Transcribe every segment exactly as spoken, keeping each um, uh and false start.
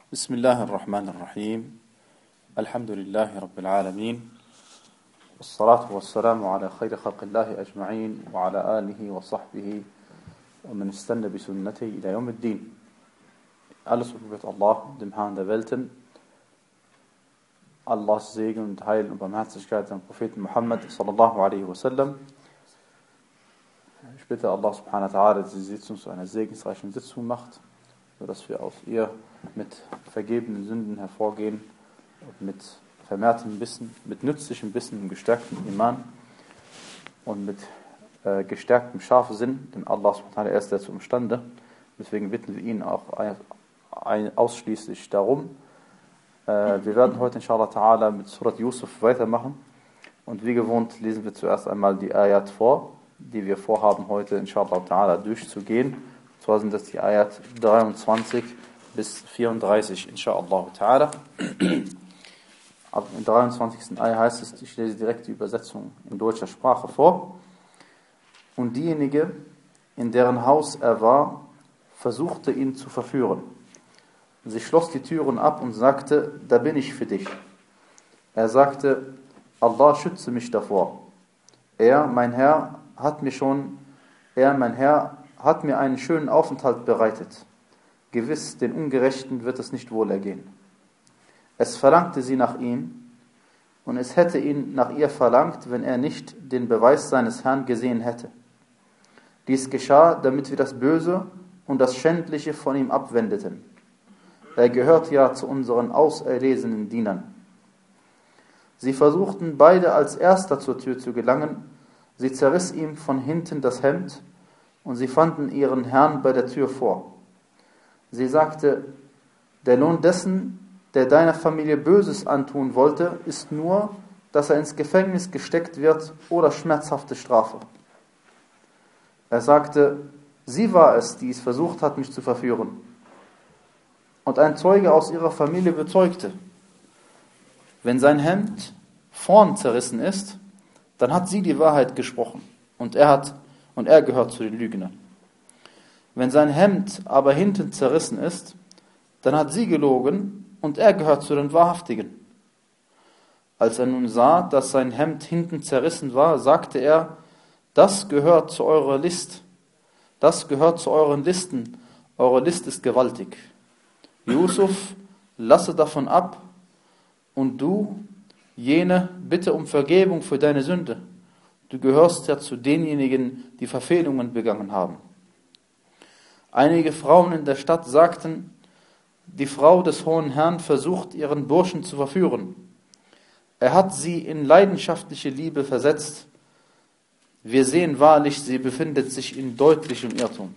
بسم الله الرحمن الرحيم الحمد لله رب العالمين والصلاة والسلام على خير خلق الله أجمعين وعلى آله وصحبه ومن استنى بسنته إلى يوم الدين. Alles gebührt Allah, dem Herrn der Welten. Allahs Segen und Heil und Barmherzigkeit am Propheten Muhammad sallallahu alaihi wasallam. Ich bitte Allah subhanahu wa ta'ala, dass die Sitzung zu einer segensreichen Sitzung macht, sodass wir aus ihr mit vergebenen Sünden hervorgehen und mit vermehrtem Wissen, mit nützlichem Wissen und gestärktem Iman und mit äh, gestärktem scharfen Sinn, denn Allah subhanahu wa ta'ala ist dazu imstande. Deswegen bitten wir ihn auch ein, ein, ausschließlich darum. Äh, wir werden heute inshallah ta'ala mit Surat Yusuf weitermachen und wie gewohnt lesen wir zuerst einmal die Ayat vor, die wir vorhaben heute inshallah ta'ala durchzugehen. Und zwar sind das die Ayat dreiundzwanzig bis vierunddreißig inshallah ta'ala. Im dreiundzwanzigsten Ayat heißt es, ich lese direkt die Übersetzung in deutscher Sprache vor. Und diejenige, in deren Haus er war, versuchte ihn zu verführen. Sie schloss die Türen ab und sagte, da bin ich für dich. Er sagte, Allah schütze mich davor. Er, mein Herr, hat mir schon, er, mein Herr, hat mir einen schönen Aufenthalt bereitet. Gewiss, den Ungerechten wird es nicht wohlergehen. Es verlangte sie nach ihm, und es hätte ihn nach ihr verlangt, wenn er nicht den Beweis seines Herrn gesehen hätte. Dies geschah, damit wir das Böse und das Schändliche von ihm abwendeten. Er gehört ja zu unseren auserlesenen Dienern. Sie versuchten beide als Erster zur Tür zu gelangen. Sie zerriss ihm von hinten das Hemd, und sie fanden ihren Herrn bei der Tür vor. Sie sagte, der Lohn dessen, der deiner Familie Böses antun wollte, ist nur, dass er ins Gefängnis gesteckt wird oder schmerzhafte Strafe. Er sagte, sie war es, die es versucht hat, mich zu verführen. Und ein Zeuge aus ihrer Familie bezeugte, wenn sein Hemd vorn zerrissen ist, dann hat sie die Wahrheit gesprochen und er hat und er gehört zu den Lügnern. Wenn sein Hemd aber hinten zerrissen ist, dann hat sie gelogen und er gehört zu den Wahrhaftigen. Als er nun sah, dass sein Hemd hinten zerrissen war, sagte er, das gehört zu eurer List, das gehört zu euren Listen, eure List ist gewaltig. Yusuf, lasse davon ab, und du, jene, bitte um Vergebung für deine Sünde. Du gehörst ja zu denjenigen, die Verfehlungen begangen haben. Einige Frauen in der Stadt sagten, die Frau des hohen Herrn versucht, ihren Burschen zu verführen. Er hat sie in leidenschaftliche Liebe versetzt. Wir sehen wahrlich, sie befindet sich in deutlichem Irrtum.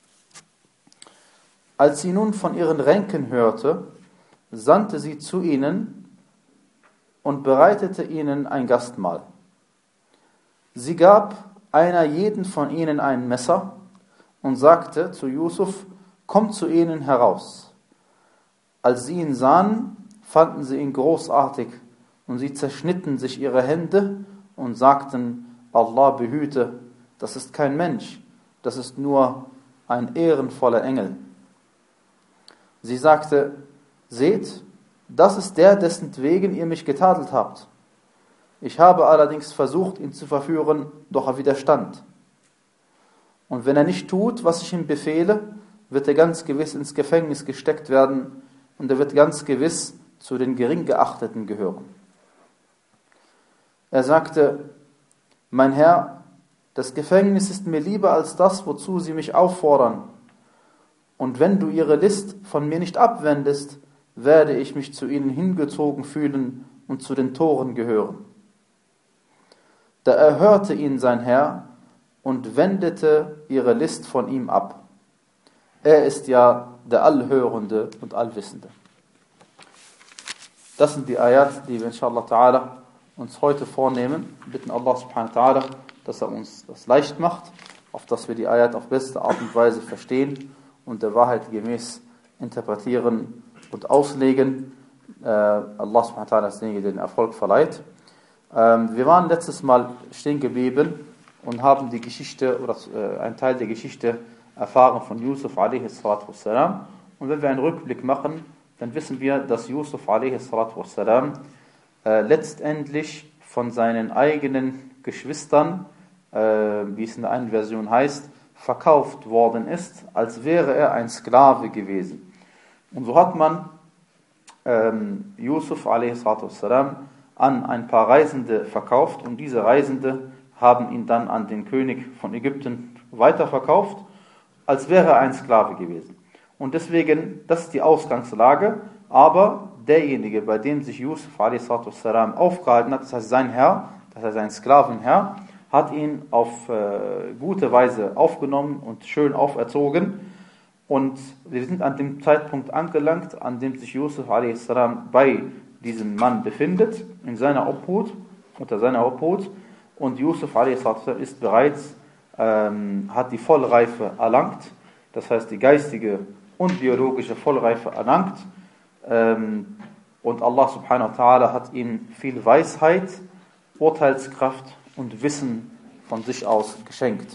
Als sie nun von ihren Ränken hörte, sandte sie zu ihnen und bereitete ihnen ein Gastmahl. Sie gab einer jeden von ihnen ein Messer und sagte zu Yusuf, komm zu ihnen heraus. Als sie ihn sahen, fanden sie ihn großartig und sie zerschnitten sich ihre Hände und sagten, Allah behüte, das ist kein Mensch, das ist nur ein ehrenvoller Engel. Sie sagte, seht, das ist der, dessen wegen ihr mich getadelt habt. Ich habe allerdings versucht, ihn zu verführen, doch er widerstand. Und wenn er nicht tut, was ich ihm befehle, wird er ganz gewiss ins Gefängnis gesteckt werden und er wird ganz gewiss zu den Geringgeachteten gehören. Er sagte, mein Herr, das Gefängnis ist mir lieber als das, wozu sie mich auffordern. Und wenn du ihre List von mir nicht abwendest, werde ich mich zu ihnen hingezogen fühlen und zu den Toren gehören. Da erhörte ihn sein Herr und wendete ihre List von ihm ab. Er ist ja der Allhörende und Allwissende. Das sind die Ayat, die wir inshallah ta'ala uns heute vornehmen. Wir bitten Allah subhanahu wa ta'ala, dass er uns das leicht macht, auf dass wir die Ayat auf beste Art und Weise verstehen und der Wahrheit gemäß interpretieren und auslegen. Äh, Allah subhanahu wa ta'ala ist derjenige, der den Erfolg verleiht. Ähm, wir waren letztes Mal stehen geblieben und haben die Geschichte oder äh, einen Teil der Geschichte erfahren von Yusuf alaihi salatu wassalam. Und wenn wir einen Rückblick machen, dann wissen wir, dass Yusuf a.s. äh, letztendlich von seinen eigenen Geschwistern, äh, wie es in der einen Version heißt, verkauft worden ist, als wäre er ein Sklave gewesen. Und so hat man ähm, Yusuf a.s. an ein paar Reisende verkauft und diese Reisende haben ihn dann an den König von Ägypten weiterverkauft, als wäre er ein Sklave gewesen. Und deswegen, das ist die Ausgangslage, aber derjenige, bei dem sich Yusuf a.s. aufgehalten hat, das heißt sein Herr, das heißt sein Sklavenherr, hat ihn auf äh, gute Weise aufgenommen und schön auferzogen. Und wir sind an dem Zeitpunkt angelangt, an dem sich Yusuf a.s. bei diesem Mann befindet, in seiner Obhut, unter seiner Obhut. Und Yusuf a.s. ist bereits, ähm, hat die Vollreife erlangt, das heißt die geistige und biologische Vollreife erlangt. Ähm, und Allah subhanahu wa ta'ala hat ihm viel Weisheit, Urteilskraft und Wissen von sich aus geschenkt.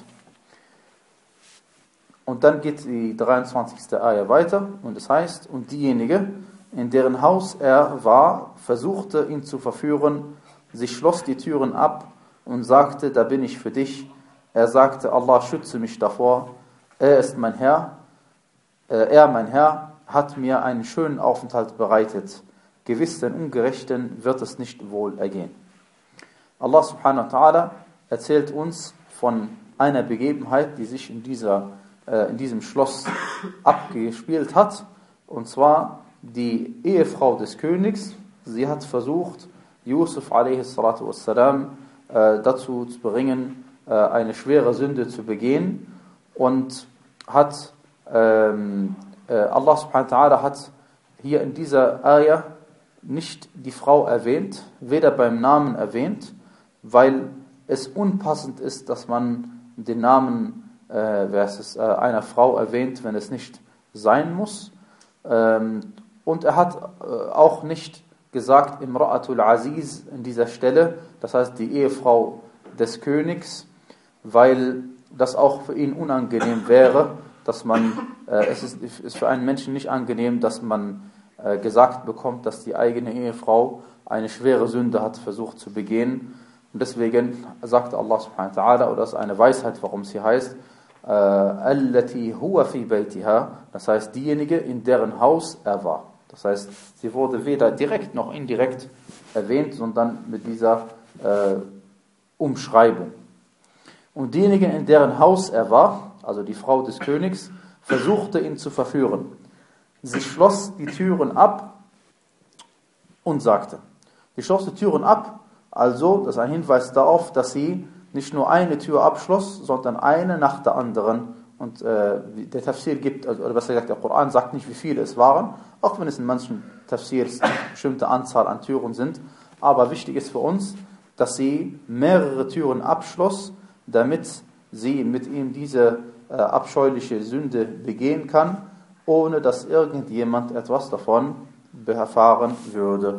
Und dann geht die dreiundzwanzigste Ayah weiter und es heißt, und diejenige, in deren Haus er war, versuchte ihn zu verführen, sie schloss die Türen ab und sagte, da bin ich für dich. Er sagte, Allah schütze mich davor, er ist mein Herr, äh, er mein Herr hat mir einen schönen Aufenthalt bereitet. Gewiss den Ungerechten wird es nicht wohl ergehen. Allah subhanahu wa ta'ala erzählt uns von einer Begebenheit, die sich in, dieser, äh, in diesem Schloss abgespielt hat. Und zwar die Ehefrau des Königs. Sie hat versucht, Yusuf a.s. äh, dazu zu bringen, äh, eine schwere Sünde zu begehen. Und hat ähm, äh, Allah subhanahu wa ta'ala hat hier in dieser Ayah nicht die Frau erwähnt, weder beim Namen erwähnt, weil es unpassend ist, dass man den Namen äh, wer ist es, äh, einer Frau erwähnt, wenn es nicht sein muss. Ähm, und er hat äh, auch nicht gesagt, Imra'atul Aziz in dieser Stelle, das heißt die Ehefrau des Königs, weil das auch für ihn unangenehm wäre, dass man, äh, es ist, ist für einen Menschen nicht angenehm, dass man äh, gesagt bekommt, dass die eigene Ehefrau eine schwere Sünde hat versucht zu begehen. Und deswegen sagt Allah subhanahu wa ta'ala, oder das ist eine Weisheit, warum es hier heißt, äh, allati huwa fi baytiha, das heißt diejenige, in deren Haus er war. Das heißt, sie wurde weder direkt noch indirekt erwähnt, sondern mit dieser äh, Umschreibung. Und diejenige, in deren Haus er war, also die Frau des Königs, versuchte ihn zu verführen. Sie schloss die Türen ab und sagte, sie schloss die Türen ab, also das ist ein Hinweis darauf, dass sie nicht nur eine Tür abschloss, sondern eine nach der anderen. Und äh, der Tafsir gibt, oder besser gesagt, der Koran sagt nicht, wie viele es waren, auch wenn es in manchen Tafsirs eine bestimmte Anzahl an Türen sind. Aber wichtig ist für uns, dass sie mehrere Türen abschloss, damit sie mit ihm diese äh, abscheuliche Sünde begehen kann, ohne dass irgendjemand etwas davon erfahren würde.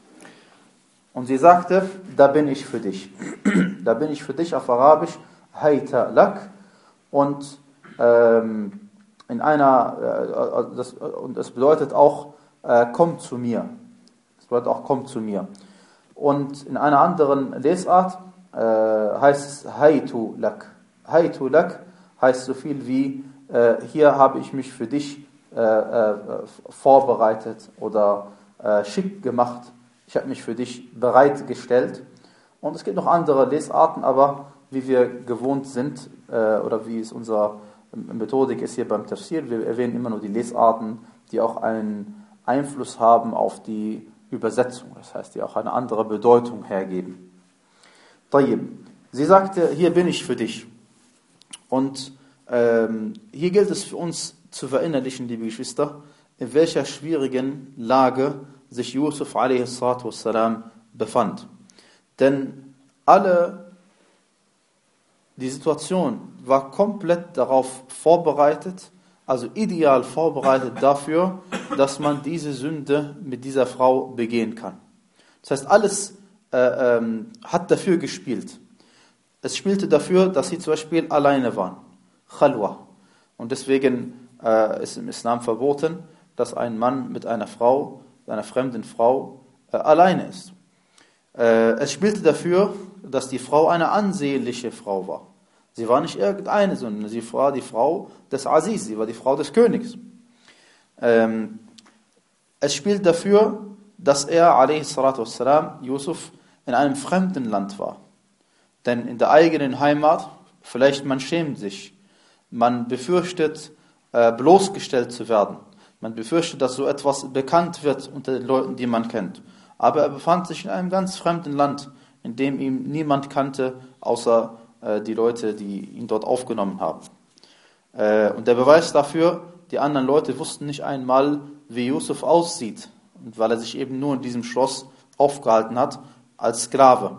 Und sie sagte, da bin ich für dich. Da bin ich für dich auf Arabisch, hayta lak. Und ähm, in einer, äh, das, und es bedeutet auch, äh, komm zu mir. Es bedeutet auch, komm zu mir. Und in einer anderen Lesart äh, heißt es haytu lak. Haytu lak heißt so viel wie, äh, hier habe ich mich für dich äh, äh, vorbereitet oder äh, schick gemacht. Ich habe mich für dich bereitgestellt. Und es gibt noch andere Lesarten, aber wie wir gewohnt sind, äh, oder wie es unsere Methodik ist hier beim Tafsir, wir erwähnen immer nur die Lesarten, die auch einen Einfluss haben auf die Übersetzung, das heißt, die auch eine andere Bedeutung hergeben. Tayyib. Sie sagte, hier bin ich für dich. Und ähm, hier gilt es für uns zu verinnerlichen, liebe Geschwister, in welcher schwierigen Lage sich Yusuf a.s. befand. Denn alle, die Situation war komplett darauf vorbereitet, also ideal vorbereitet dafür, dass man diese Sünde mit dieser Frau begehen kann. Das heißt, alles äh, ähm, hat dafür gespielt. Es spielte dafür, dass sie zum Beispiel alleine waren. Khalwa. Und deswegen äh, ist im Islam verboten, dass ein Mann mit einer Frau, einer fremden Frau, äh, alleine ist. Äh, es spielte dafür, dass die Frau eine ansehnliche Frau war. Sie war nicht irgendeine, sondern sie war die Frau des Aziz, sie war die Frau des Königs. Ähm, es spielt dafür, dass er, a.s.w., Yusuf, in einem fremden Land war. Denn in der eigenen Heimat, vielleicht man schämt sich, man befürchtet, äh, bloßgestellt zu werden. Man befürchtet, dass so etwas bekannt wird unter den Leuten, die man kennt. Aber er befand sich in einem ganz fremden Land, in dem ihn niemand kannte, außer äh, die Leute, die ihn dort aufgenommen haben. Äh, und der Beweis dafür, die anderen Leute wussten nicht einmal, wie Yusuf aussieht. Und weil er sich eben nur in diesem Schloss aufgehalten hat, als Sklave.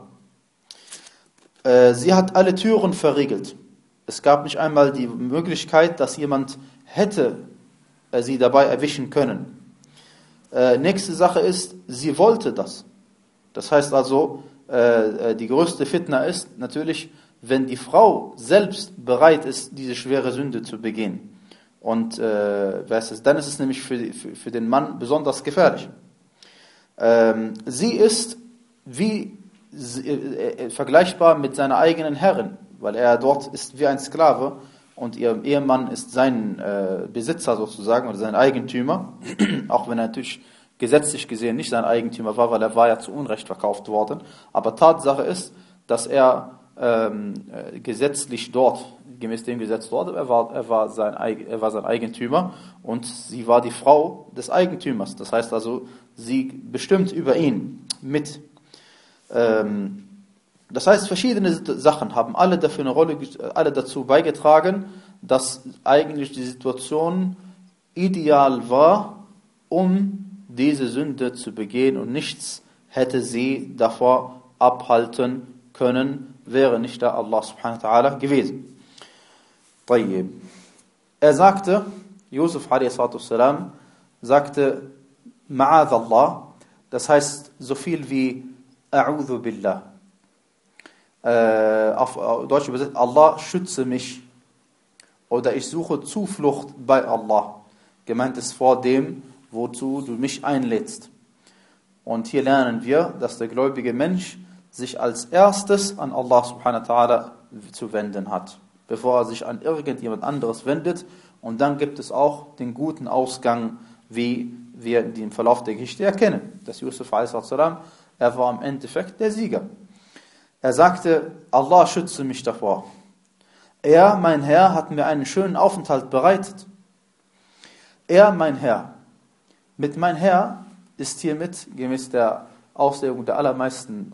Äh, sie hat alle Türen verriegelt. Es gab nicht einmal die Möglichkeit, dass jemand hätte äh, sie dabei erwischen können. Äh, nächste Sache ist, sie wollte das. Das heißt also, äh, die größte Fitna ist natürlich, wenn die Frau selbst bereit ist, diese schwere Sünde zu begehen. Und äh, weißt du, dann ist es nämlich für, für, für den Mann besonders gefährlich. Ähm, sie ist wie äh, vergleichbar mit seiner eigenen Herrin, weil er dort ist wie ein Sklave und ihr Ehemann ist sein äh, Besitzer sozusagen oder sein Eigentümer, auch wenn er natürlich gesetzlich gesehen nicht sein Eigentümer war, weil er war ja zu Unrecht verkauft worden. Aber Tatsache ist, dass er ähm, äh, gesetzlich dort, gemäß dem Gesetz dort, er war, er, war sein, er war sein Eigentümer und sie war die Frau des Eigentümers. Das heißt also, sie bestimmt über ihn mit. Ähm, das heißt, verschiedene Sachen haben alle dafür eine Rolle, alle dazu beigetragen, dass eigentlich die Situation ideal war, um diese Sünde zu begehen und nichts hätte sie davor abhalten können, wäre nicht da Allah subhanahu wa ta'ala gewesen. Er sagte, Yusuf a.s. sagte, Ma'adallah, das heißt so viel wie A'udhu billah. Äh, auf Deutsch übersetzt, Allah schütze mich oder ich suche Zuflucht bei Allah. Gemeint ist vor dem, wozu du mich einlädst. Und hier lernen wir, dass der gläubige Mensch sich als erstes an Allah subhanahu wa ta'ala zu wenden hat, bevor er sich an irgendjemand anderes wendet. Und dann gibt es auch den guten Ausgang, wie wir im Verlauf der Geschichte erkennen. Dass Yusuf a.s. er war im Endeffekt der Sieger. Er sagte, Allah schütze mich davor. Er, mein Herr, hat mir einen schönen Aufenthalt bereitet. Er, mein Herr. Mit mein Herr ist hiermit, gemäß der Auslegung der allermeisten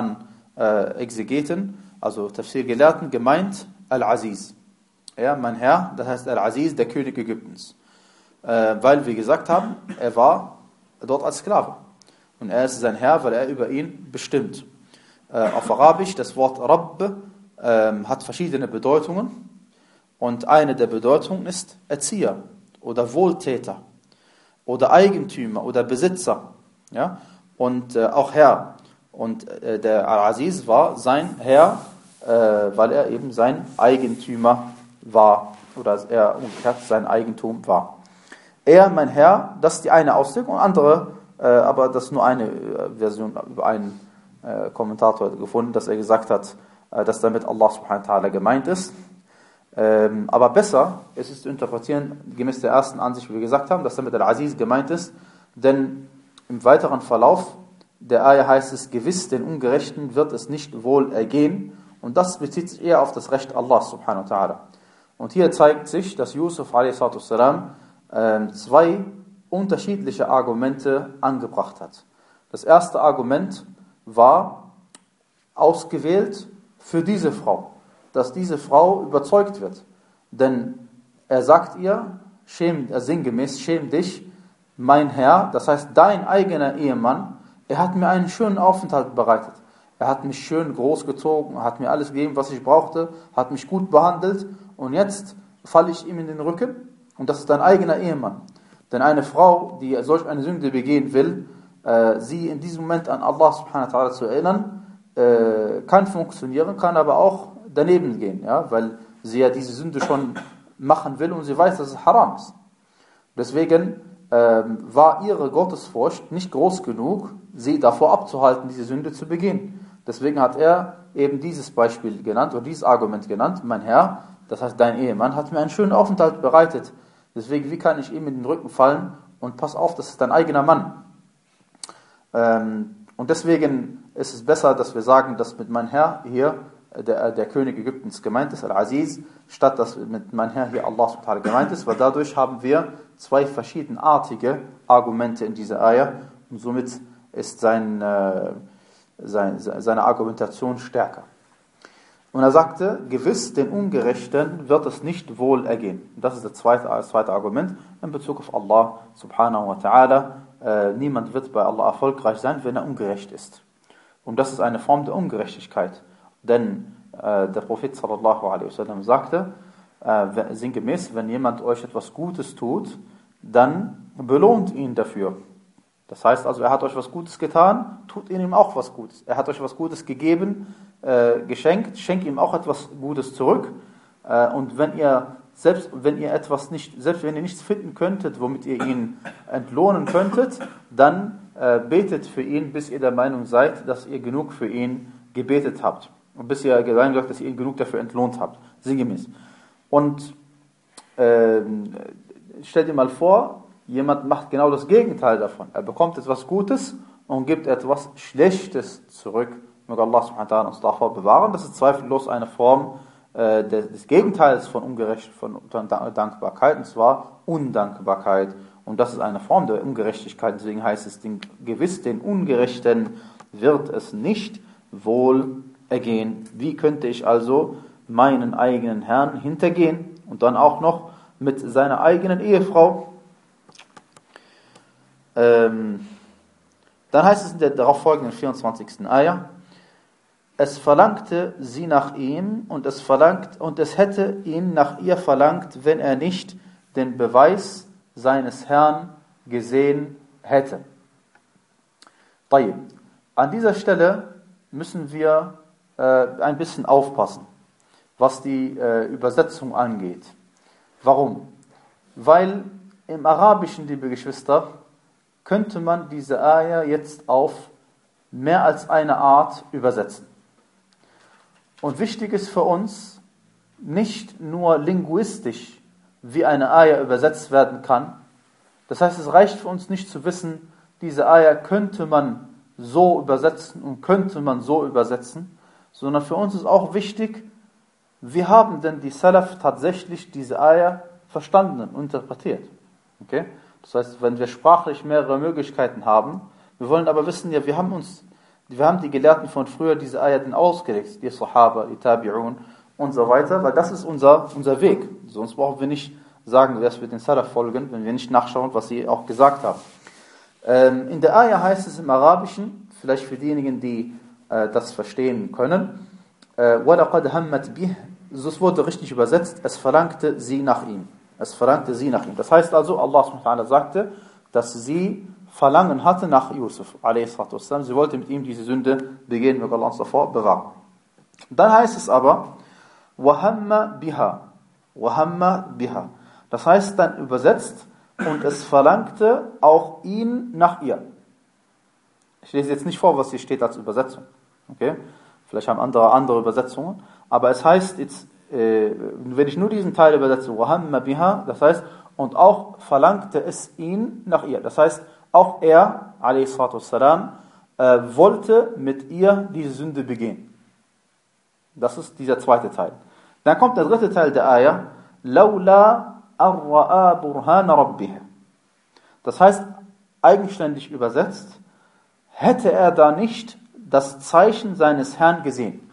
Koran-Exegeten, also Tafsir-Gelehrten, gemeint Al-Aziz. Er, mein Herr, das heißt Al-Aziz, der König Ägyptens. Äh, weil wir gesagt haben, er war dort als Sklave. Und er ist sein Herr, weil er über ihn bestimmt. Äh, auf Arabisch, das Wort Rabb äh, hat verschiedene Bedeutungen. Und eine der Bedeutungen ist Erzieher oder Wohltäter oder Eigentümer oder Besitzer. Ja? Und äh, auch Herr. Und äh, der Al-Aziz war sein Herr, äh, weil er eben sein Eigentümer war. Oder er umgekehrt sein Eigentum war. Er, mein Herr, das ist die eine Auslegung. Und andere, äh, aber das ist nur eine äh, Version über einen äh, Kommentator gefunden, dass er gesagt hat, äh, dass damit Allah subhanahu wa ta'ala gemeint ist. Ähm, aber besser ist es zu interpretieren, gemäß der ersten Ansicht, wie wir gesagt haben, dass damit Al-Aziz gemeint ist. Denn im weiteren Verlauf der Ayah heißt es, gewiss den Ungerechten wird es nicht wohl ergehen. Und das bezieht sich eher auf das Recht Allah subhanahu wa ta'ala. Und hier zeigt sich, dass Yusuf a.s. äh, zwei unterschiedliche Argumente angebracht hat. Das erste Argument war ausgewählt für diese Frau, dass diese Frau überzeugt wird. Denn er sagt ihr, schäm, äh, sinngemäß, schäm dich, mein Herr, das heißt dein eigener Ehemann, er hat mir einen schönen Aufenthalt bereitet. Er hat mich schön großgezogen, hat mir alles gegeben, was ich brauchte, hat mich gut behandelt und jetzt falle ich ihm in den Rücken und das ist dein eigener Ehemann. Denn eine Frau, die solch eine Sünde begehen will, äh, sie in diesem Moment an Allah subhanahu wa ta'ala zu erinnern, äh, kann funktionieren, kann aber auch daneben gehen, ja, weil sie ja diese Sünde schon machen will und sie weiß, dass es haram ist. Deswegen ähm, war ihre Gottesfurcht nicht groß genug, sie davor abzuhalten, diese Sünde zu begehen. Deswegen hat er eben dieses Beispiel genannt oder dieses Argument genannt: Mein Herr, das heißt dein Ehemann, hat mir einen schönen Aufenthalt bereitet. Deswegen, wie kann ich ihm in den Rücken fallen? Und pass auf, das ist dein eigener Mann. Ähm, und deswegen ist es besser, dass wir sagen, dass mit mein Herr hier der, der König Ägyptens gemeint ist, Al-Aziz, statt dass mit mein Herr hier Allah subhanahu wa ta'ala gemeint ist, weil dadurch haben wir zwei verschiedenartige Argumente in dieser Ayah und somit ist sein, äh, sein, seine Argumentation stärker. Und er sagte, gewiss den Ungerechten wird es nicht wohl ergehen. Und das ist das zweite, das zweite Argument in Bezug auf Allah subhanahu wa ta'ala. Äh, niemand wird bei Allah erfolgreich sein, wenn er ungerecht ist. Und das ist eine Form der Ungerechtigkeit. Denn äh, der Prophet sallallahu alaihi wasallam sagte, äh, sinngemäß, wenn jemand euch etwas Gutes tut, dann belohnt ihn dafür. Das heißt also, er hat euch was Gutes getan, tut ihm auch was Gutes. Er hat euch was Gutes gegeben, äh, geschenkt, schenkt ihm auch etwas Gutes zurück. Äh, und wenn ihr selbst wenn ihr etwas nicht, selbst wenn ihr nichts finden könntet, womit ihr ihn entlohnen könntet, dann äh, betet für ihn, bis ihr der Meinung seid, dass ihr genug für ihn gebetet habt. Und bis ihr der Meinung seid, dass ihr ihn genug dafür entlohnt habt. Sinngemäß. Und äh, stellt dir mal vor, jemand macht genau das Gegenteil davon. Er bekommt etwas Gutes und gibt etwas Schlechtes zurück. Möge Allah subhanahu wa ta'ala uns davor bewahren. Das ist zweifellos eine Form äh, des, des Gegenteils von Ungerecht, von Dankbarkeit, und zwar Undankbarkeit. Und das ist eine Form der Ungerechtigkeit. Deswegen heißt es, den, gewiss den Ungerechten wird es nicht wohl ergehen. Wie könnte ich also meinen eigenen Herrn hintergehen und dann auch noch mit seiner eigenen Ehefrau? Ähm, dann heißt es in der darauf folgenden vierundzwanzigsten Ayah: Es verlangte sie nach ihm und es verlangt und es hätte ihn nach ihr verlangt, wenn er nicht den Beweis seines Herrn gesehen hätte. An dieser Stelle müssen wir äh, ein bisschen aufpassen, was die äh, Übersetzung angeht. Warum? Weil im Arabischen, liebe Geschwister, könnte man diese Ayah jetzt auf mehr als eine Art übersetzen. Und wichtig ist für uns, nicht nur linguistisch, wie eine Ayah übersetzt werden kann. Das heißt, es reicht für uns nicht zu wissen, diese Ayah könnte man so übersetzen und könnte man so übersetzen, sondern für uns ist auch wichtig, wie haben denn die Salaf tatsächlich diese Ayah verstanden und interpretiert. Okay? Das heißt, wenn wir sprachlich mehrere Möglichkeiten haben, wir wollen aber wissen, ja, wir haben uns, wir haben die Gelehrten von früher diese Ayaten ausgelegt, die Sahaba, die Tabi'un und so weiter, weil das ist unser, unser Weg. Sonst brauchen wir nicht sagen, dass wir den Salaf folgen, wenn wir nicht nachschauen, was sie auch gesagt haben. Ähm, in der Ayah heißt es im Arabischen, vielleicht für diejenigen, die äh, das verstehen können, äh, وَلَقَدْ هَمَّتْ بِهِ, das wurde richtig übersetzt, es verlangte sie nach ihm. Es verlangte sie nach ihm. Das heißt also, Allah subhanahu wa ta'ala sagte, dass sie Verlangen hatte nach Yusuf, a s. Sie wollte mit ihm diese Sünde begehen, möge Allah uns davor bewahren. Dann heißt es aber, وَهَمَّ بِهَا, وَهَمَّ بِهَا. Das heißt dann übersetzt, und es verlangte auch ihn nach ihr. Ich lese jetzt nicht vor, was hier steht als Übersetzung. Okay? Vielleicht haben andere andere Übersetzungen. Aber es heißt jetzt, äh, wenn ich nur diesen Teil übersetze, وَهَمَّ بِهَا, das heißt, und auch verlangte es ihn nach ihr. Das heißt, auch er, a.s., äh, wollte mit ihr diese Sünde begehen. Das ist dieser zweite Teil. Dann kommt der dritte Teil der Ayah, لَوْلَا أَرَّآ بُرْهَانَ رَبِّهِ. Das heißt, eigenständig übersetzt, hätte er da nicht das Zeichen seines Herrn gesehen.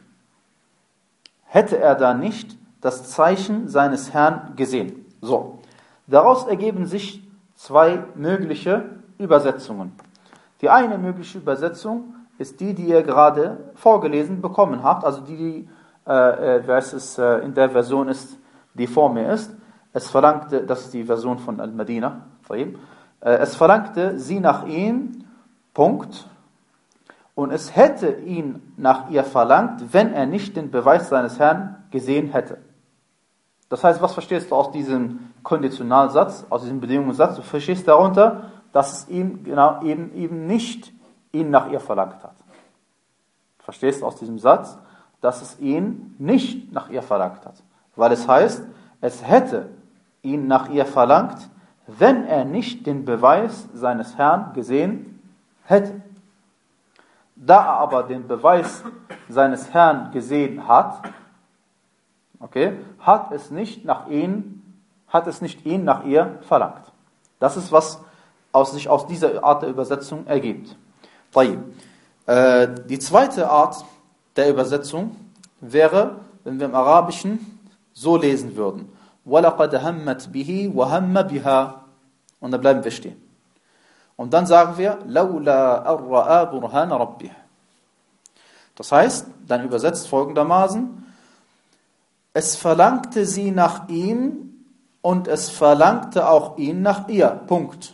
Hätte er da nicht das Zeichen seines Herrn gesehen. So, daraus ergeben sich zwei mögliche Übersetzungen. Die eine mögliche Übersetzung ist die, die ihr gerade vorgelesen bekommen habt, also die, die äh, es, äh, in der Version ist, die vor mir ist. Es verlangte, das ist die Version von Al-Madina, äh, es verlangte sie nach ihm, Punkt, und es hätte ihn nach ihr verlangt, wenn er nicht den Beweis seines Herrn gesehen hätte. Das heißt, was verstehst du aus diesem Konditionalsatz, aus diesem Bedingungssatz? Du verstehst darunter, dass es ihm genau eben, eben nicht ihn nach ihr verlangt hat. Du verstehst aus diesem Satz, dass es ihn nicht nach ihr verlangt hat. Weil es heißt, es hätte ihn nach ihr verlangt, wenn er nicht den Beweis seines Herrn gesehen hätte. Da er aber den Beweis seines Herrn gesehen hat, okay, hat es nicht nach ihn, hat es nicht ihn nach ihr verlangt. Das ist, was aus sich aus dieser Art der Übersetzung ergibt. Äh, die zweite Art der Übersetzung wäre, wenn wir im Arabischen so lesen würden: وَلَقَدْ هَمَّتْ بِهِ وَهَمَّ بِهَا. Und da bleiben wir stehen. Und dann sagen wir, لَوْلَا أَرَّآ بُرْهَانَ رَبِّهِ. Das heißt, dann übersetzt folgendermaßen: Es verlangte sie nach ihm und es verlangte auch ihn nach ihr. Punkt.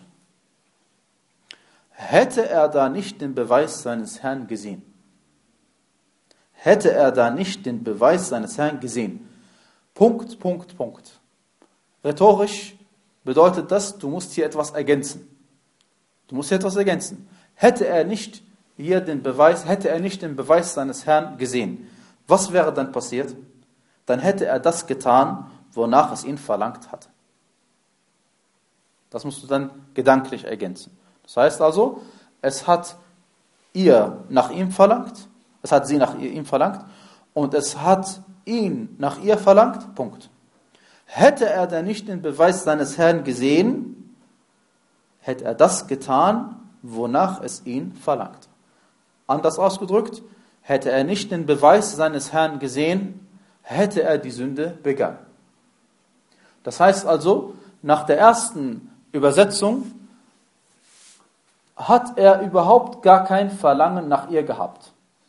Hätte er da nicht den Beweis seines Herrn gesehen? Hätte er da nicht den Beweis seines Herrn gesehen? Punkt, Punkt, Punkt. Rhetorisch bedeutet das, du musst hier etwas ergänzen. Du musst hier etwas ergänzen. Hätte er nicht hier den Beweis, hätte er nicht den Beweis seines Herrn gesehen, was wäre dann passiert? Dann hätte er das getan, wonach es ihn verlangt hat. Das musst du dann gedanklich ergänzen. Das heißt also, es hat ihr nach ihm verlangt, es hat sie nach ihm verlangt und es hat ihn nach ihr verlangt, Punkt. Hätte er denn nicht den Beweis seines Herrn gesehen, hätte er das getan, wonach es ihn verlangt. Anders ausgedrückt, hätte er nicht den Beweis seines Herrn gesehen, hätte er die Sünde begangen. Das heißt also, nach der ersten Übersetzung hat er überhaupt gar kein Verlangen nach ihr gehabt.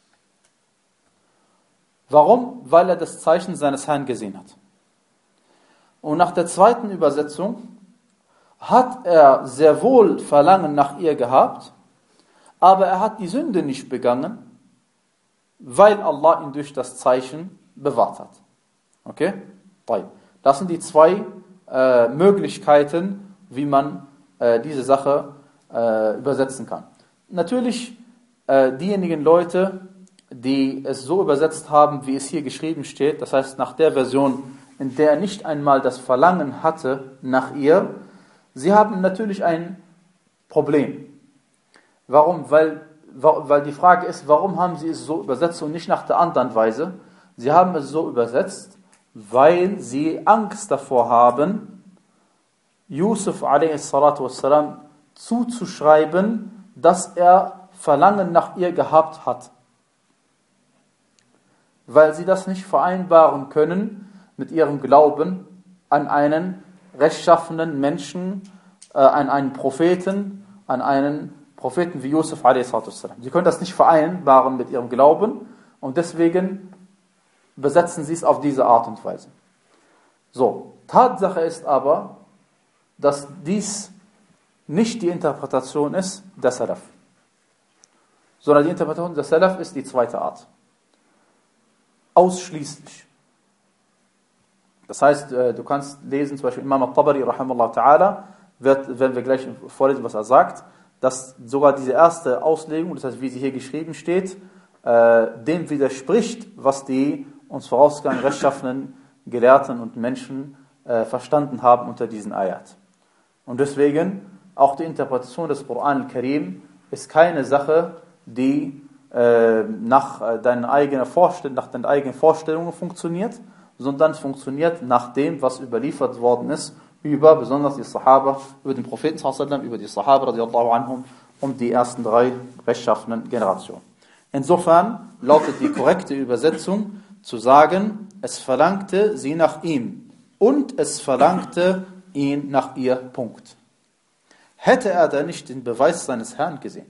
Warum? Weil er das Zeichen seines Herrn gesehen hat. Und nach der zweiten Übersetzung hat er sehr wohl Verlangen nach ihr gehabt, aber er hat die Sünde nicht begangen, weil Allah ihn durch das Zeichen bewahrt hat. Okay? Das sind die zwei äh, Möglichkeiten, wie man äh, diese Sache äh, übersetzen kann. Natürlich äh, diejenigen Leute, die es so übersetzt haben, wie es hier geschrieben steht, das heißt nach der Version, in der er nicht einmal das Verlangen hatte nach ihr, sie haben natürlich ein Problem. Warum? Weil, weil die Frage ist, warum haben sie es so übersetzt und nicht nach der anderen Weise? Sie haben es so übersetzt, weil sie Angst davor haben, Yusuf a s zuzuschreiben, dass er Verlangen nach ihr gehabt hat. Weil sie das nicht vereinbaren können mit ihrem Glauben an einen rechtschaffenen Menschen, äh, an einen Propheten, an einen Propheten wie Yusuf a s. Sie können das nicht vereinbaren mit ihrem Glauben und deswegen besetzen sie es auf diese Art und Weise. So, Tatsache ist aber, dass dies nicht die Interpretation ist der Salaf, sondern die Interpretation der Salaf ist die zweite Art. Ausschließlich. Das heißt, du kannst lesen, zum Beispiel Imam al-Tabari, rahimahullah ta'ala, wird, wenn wir gleich vorlesen, was er sagt, dass sogar diese erste Auslegung, das heißt, wie sie hier geschrieben steht, äh, dem widerspricht, was die uns vorausgegangenen rechtschaffenen Gelehrten und Menschen äh, verstanden haben unter diesen Ayat. Und deswegen, auch die Interpretation des Koran al-Karim ist keine Sache, die äh, nach, äh, deiner eigenen Vorstell- nach deinen eigenen Vorstellungen funktioniert, sondern es funktioniert nach dem, was überliefert worden ist, über besonders die Sahaba, über den Propheten sallallahu alaihi wasallam, über die Sahaba radiallahu anhum und die ersten drei rechtschaffenen Generationen. Insofern lautet die korrekte Übersetzung zu sagen, es verlangte sie nach ihm und es verlangte ihn nach ihr, Punkt. Hätte er da nicht den Beweis seines Herrn gesehen?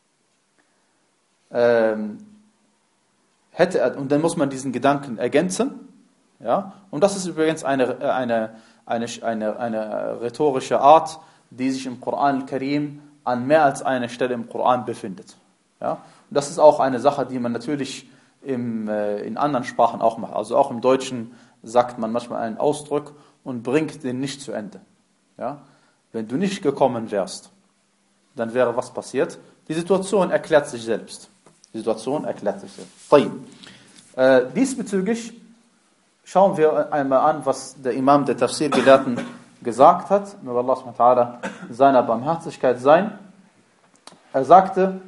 Ähm, hätte er, und dann muss man diesen Gedanken ergänzen, ja, und das ist übrigens eine, eine, eine, eine, eine rhetorische Art, die sich im Koran al-Karim an mehr als einer Stelle im Koran befindet. Ja, und das ist auch eine Sache, die man natürlich im, äh, in anderen Sprachen auch macht. Also auch im Deutschen sagt man manchmal einen Ausdruck und bringt den nicht zu Ende. Ja? Wenn du nicht gekommen wärst, dann wäre was passiert? Die Situation erklärt sich selbst. Die Situation erklärt sich selbst. Äh, diesbezüglich schauen wir einmal an, was der Imam der Tafsir-Gelehrten gesagt hat. Möge Allah subhanahu wa ta'ala seiner Barmherzigkeit sein. Er sagte,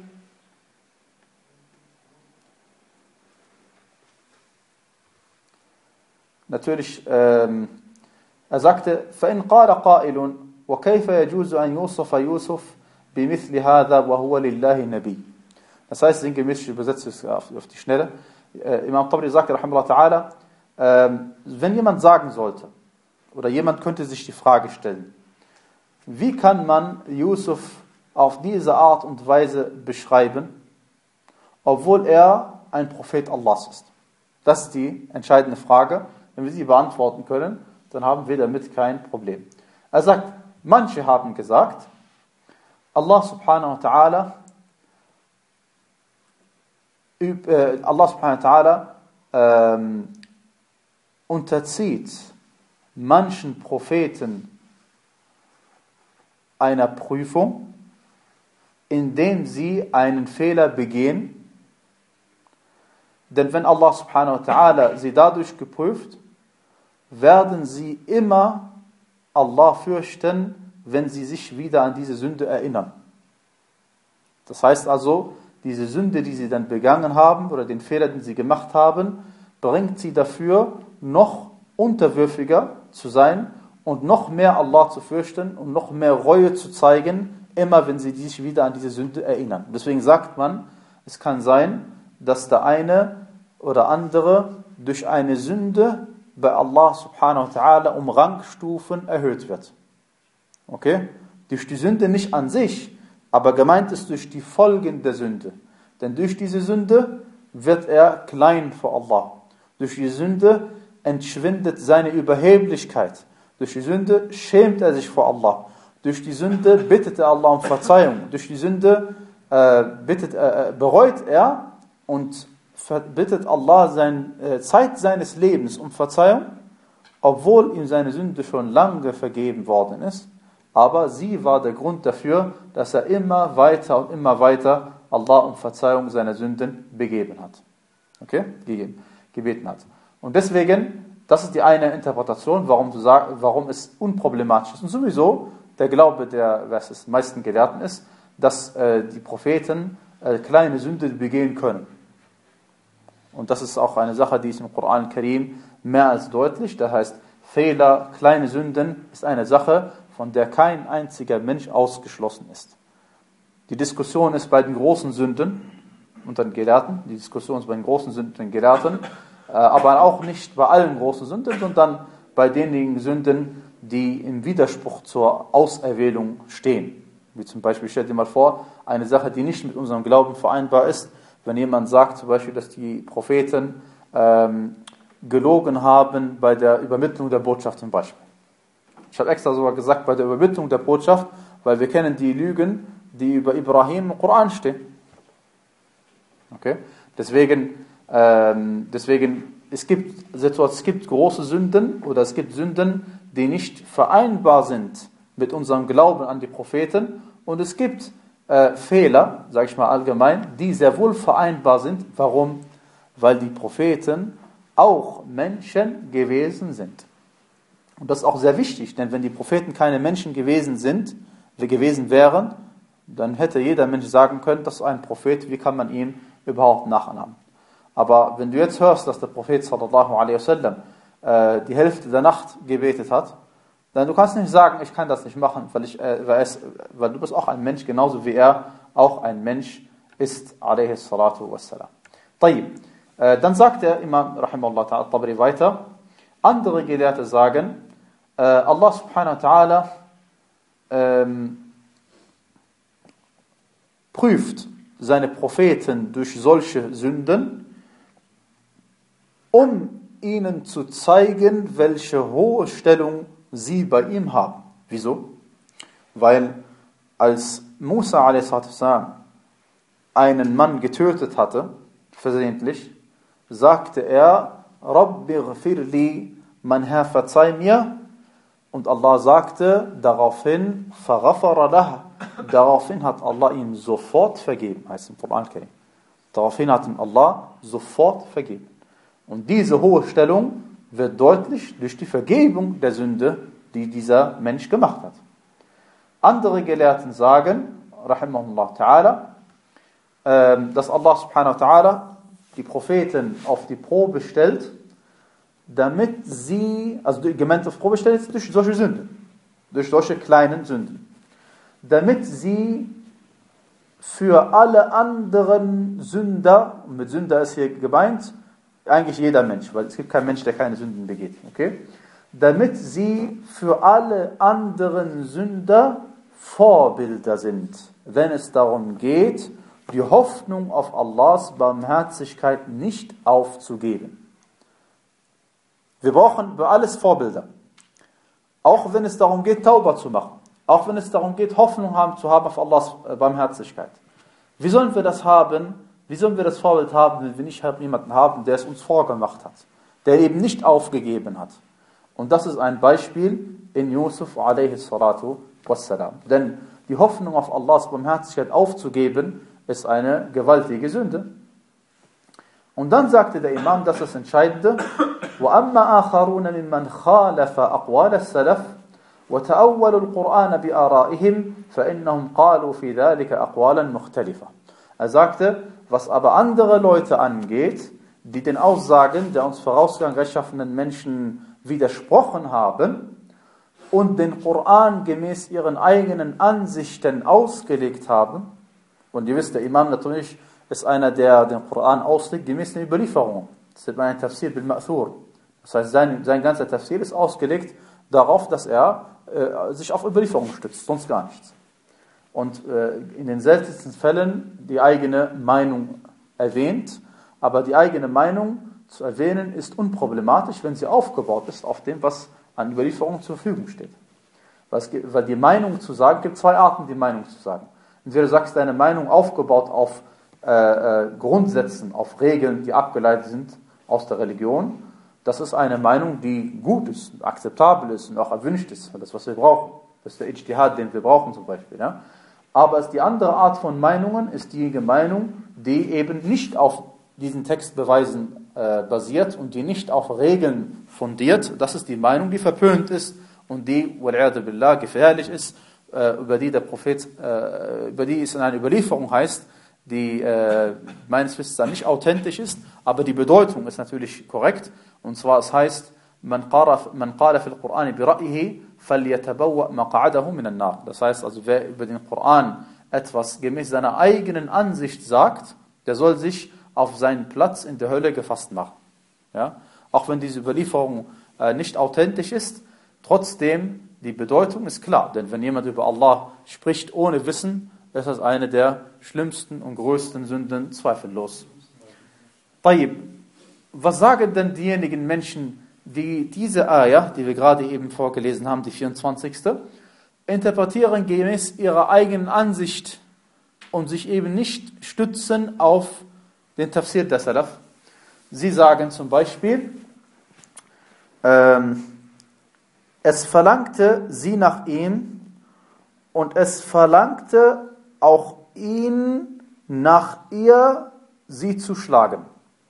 natürlich, ähm, er sagte, فَإِنْ قَالَ قَائِلٌ وَكَيْفَ يَجُوزُ أَنْ يُوصَفَ يُوسُفْ بِمِثْلِ هَذَا وَهُوَ لِلَّهِ نَبِيٌّ. Das heißt, sinngemäß, ich übersetze es auf, auf die Schnelle, äh, Imam Tabari sagte, rahimahullah ta'ala, ähm, wenn jemand sagen sollte, oder jemand könnte sich die Frage stellen, wie kann man Yusuf auf diese Art und Weise beschreiben, obwohl er ein Prophet Allahs ist? Das ist die entscheidende Frage. Wenn wir sie beantworten können, dann haben wir damit kein Problem. Er sagt, manche haben gesagt, Allah subhanahu wa ta'ala äh, Allah subhanahu wa ta'ala ähm, unterzieht manchen Propheten einer Prüfung, indem sie einen Fehler begehen. Denn wenn Allah subhanahu wa ta'ala sie dadurch geprüft, werden sie immer Allah fürchten, wenn sie sich wieder an diese Sünde erinnern. Das heißt also, diese Sünde, die sie dann begangen haben, oder den Fehler, den sie gemacht haben, bringt sie dafür, noch unterwürfiger zu sein und noch mehr Allah zu fürchten und noch mehr Reue zu zeigen, immer wenn sie sich wieder an diese Sünde erinnern. Deswegen sagt man, es kann sein, dass der eine oder andere durch eine Sünde bei Allah subhanahu wa ta'ala um Rangstufen erhöht wird. Okay? Durch die Sünde nicht an sich, aber gemeint ist durch die Folgen der Sünde. Denn durch diese Sünde wird er klein vor Allah. Durch die Sünde entschwindet seine Überheblichkeit. Durch die Sünde schämt er sich vor Allah. Durch die Sünde bittet er Allah um Verzeihung. Durch die Sünde äh, bittet, äh, bereut er und bittet Allah sein, äh, Zeit seines Lebens um Verzeihung, obwohl ihm seine Sünde schon lange vergeben worden ist. Aber sie war der Grund dafür, dass er immer weiter und immer weiter Allah um Verzeihung seiner Sünden begeben hat. Okay? Gegeben, gebeten hat. Und deswegen, das ist die eine Interpretation, warum, du sag, warum es unproblematisch ist. Und sowieso, der Glaube der, was es meisten Gelehrten ist, dass äh, die Propheten äh, kleine Sünden begehen können. Und das ist auch eine Sache, die ist im Koran Karim mehr als deutlich. Das heißt, Fehler, kleine Sünden ist eine Sache, von der kein einziger Mensch ausgeschlossen ist. Die Diskussion ist bei den großen Sünden unter den Gelehrten, die Diskussion ist bei den großen Sünden unter den Gelehrten, äh, aber auch nicht bei allen großen Sünden, sondern bei denjenigen Sünden, die im Widerspruch zur Auserwählung stehen. Wie zum Beispiel, stell dir mal vor, eine Sache, die nicht mit unserem Glauben vereinbar ist, wenn jemand sagt zum Beispiel, dass die Propheten ähm, gelogen haben bei der Übermittlung der Botschaft zum Beispiel. Ich habe extra sogar gesagt, bei der Übermittlung der Botschaft, weil wir kennen die Lügen, die über Ibrahim im Koran stehen. Okay? Deswegen, ähm, deswegen es, gibt, es gibt große Sünden oder es gibt Sünden, die nicht vereinbar sind mit unserem Glauben an die Propheten, und es gibt äh, Fehler, sage ich mal allgemein, die sehr wohl vereinbar sind. Warum? Weil die Propheten auch Menschen gewesen sind. Und das ist auch sehr wichtig, denn wenn die Propheten keine Menschen gewesen sind, gewesen wären, dann hätte jeder Mensch sagen können, das ist ein Prophet, wie kann man ihn überhaupt nachahmen? Aber wenn du jetzt hörst, dass der Prophet sallallahu alaihi wasallam äh, die Hälfte der Nacht gebetet hat, dann du kannst nicht sagen, ich kann das nicht machen, weil, ich, äh, weil, es, weil du bist auch ein Mensch, genauso wie er auch ein Mensch ist, alaihi salatu wassalam. Tayyib. Äh, dann sagt der Imam rahimahullah ta'ala Tabari weiter, andere Gelehrte sagen, äh, Allah subhanahu wa ta'ala ähm, prüft seine Propheten durch solche Sünden, um ihnen zu zeigen, welche hohe Stellung sie bei ihm haben. Wieso? Weil als Musa a s. einen Mann getötet hatte, versehentlich, sagte er, Rabbi ghfirli mein Herr, verzeih mir. Und Allah sagte daraufhin, فَغَفَرَ لَهَا. Daraufhin hat Allah ihm sofort vergeben, heißt im Koran. Daraufhin hat ihm Allah sofort vergeben. Und diese hohe Stellung wird deutlich durch die Vergebung der Sünde, die dieser Mensch gemacht hat. Andere Gelehrten sagen, rahimahullah ta'ala, dass Allah subhanahu wa ta'ala die Propheten auf die Probe stellt, damit sie, also gemeint auf Probe stellt, durch solche Sünden, durch solche kleinen Sünden, damit sie für alle anderen Sünder, und mit Sünder ist hier gemeint, eigentlich jeder Mensch, weil es gibt keinen Mensch, der keine Sünden begeht, okay? Damit sie für alle anderen Sünder Vorbilder sind, wenn es darum geht, die Hoffnung auf Allahs Barmherzigkeit nicht aufzugeben. Wir brauchen für alles Vorbilder. Auch wenn es darum geht, Tauba zu machen. Auch wenn es darum geht, Hoffnung haben, zu haben auf Allahs Barmherzigkeit. Wie sollen wir das haben? Wie sollen wir das Vorbild haben, wenn wir nicht jemanden haben, der es uns vorgemacht hat? Der eben nicht aufgegeben hat. Und das ist ein Beispiel in Yusuf alaihi salatu wassalam. Denn die Hoffnung auf Allahs Barmherzigkeit aufzugeben, ist eine gewaltige Sünde. Und dann sagte der Imam, das ist das Entscheidende, وَأَمَّا آخَرُونَ مِمَّنْ خَالَفَ أَقْوَالَ السَّلَفِ وَتَأَوَّلُوا الْقُرْآنَ بِآرَائِهِمْ فَإِنَّهُمْ قَالُوا فِي ذَلِكَ أَقْوَالًا مُخْتَلِفًا. Er sagte, was aber andere Leute angeht, die den Aussagen der uns vorausgegangen rechtschaffenen Menschen widersprochen haben und den Koran gemäß ihren eigenen Ansichten ausgelegt haben, und ihr wisst, der Imam natürlich ist einer, der den Koran auslegt gemäß den Überlieferungen. Das ist ein Tafsir bil Ma'thur. Das heißt, sein, sein ganzer Tafsir ist ausgelegt darauf, dass er äh, sich auf Überlieferungen stützt, sonst gar nichts. Und äh, in den seltensten Fällen die eigene Meinung erwähnt, aber die eigene Meinung zu erwähnen ist unproblematisch, wenn sie aufgebaut ist auf dem, was an Überlieferungen zur Verfügung steht. Weil die Meinung zu sagen, es gibt zwei Arten, die Meinung zu sagen. Entweder du sagst deine Meinung aufgebaut auf äh, äh, Grundsätzen, auf Regeln, die abgeleitet sind aus der Religion. Das ist eine Meinung, die gut ist, akzeptabel ist und auch erwünscht ist, das, was wir brauchen. Das ist der Ijtihad, den wir brauchen zum Beispiel. Ja? Aber es die andere Art von Meinungen ist die Meinung, die eben nicht auf diesen Textbeweisen äh, basiert und die nicht auf Regeln fundiert. Das ist die Meinung, die verpönt ist und die, wal'iyadu billah, gefährlich ist, äh, über die der Prophet, äh, über die es in einer Überlieferung heißt, die äh, meines Wissens dann nicht authentisch ist, aber die Bedeutung ist natürlich korrekt. Und zwar, es heißt, man qala fil Qur'ani bi ra'yihi falyatabawwa maq'adahu min an-nar. Das heißt also, wer über den Koran etwas gemäß seiner eigenen Ansicht sagt, der soll sich auf seinen Platz in der Hölle gefasst machen. Ja? Auch wenn diese Überlieferung äh, nicht authentisch ist, trotzdem, die Bedeutung ist klar. Denn wenn jemand über Allah spricht ohne Wissen, ist das eine der schlimmsten und größten Sünden, zweifellos. Tayyib. Was sagen denn diejenigen Menschen, die diese Ayah, die wir gerade eben vorgelesen haben, die vierundzwanzigste, interpretieren gemäß ihrer eigenen Ansicht und sich eben nicht stützen auf den Tafsir der Salaf? Sie sagen zum Beispiel, ähm, es verlangte sie nach ihm und es verlangte auch ihn nach ihr, sie zu schlagen.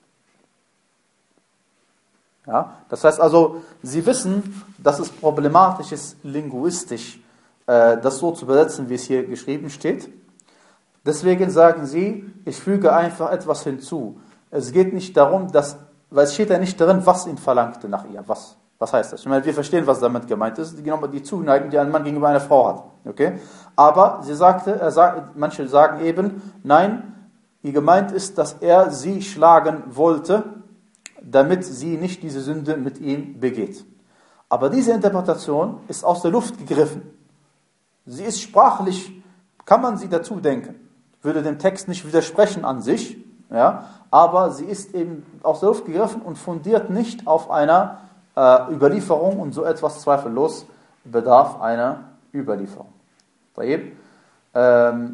Ja, das heißt also, sie wissen, dass es problematisch ist, linguistisch äh, das so zu übersetzen, wie es hier geschrieben steht. Deswegen sagen sie, ich füge einfach etwas hinzu. Es geht nicht darum, dass, weil es steht ja nicht drin, was ihn verlangte nach ihr. Was? Was heißt das? Ich meine, wir verstehen, was damit gemeint ist. Die, die Zuneigung, die ein Mann gegenüber einer Frau hat. Okay? Aber sie sagte, er sagt, manche sagen eben, nein, die gemeint ist, dass er sie schlagen wollte, damit sie nicht diese Sünde mit ihm begeht. Aber diese Interpretation ist aus der Luft gegriffen. Sie ist sprachlich, kann man sie dazu denken, würde dem Text nicht widersprechen an sich, ja, aber sie ist eben aus der Luft gegriffen und fundiert nicht auf einer äh, Überlieferung und so etwas zweifellos bedarf einer Überlieferung. Tayyib. Ähm,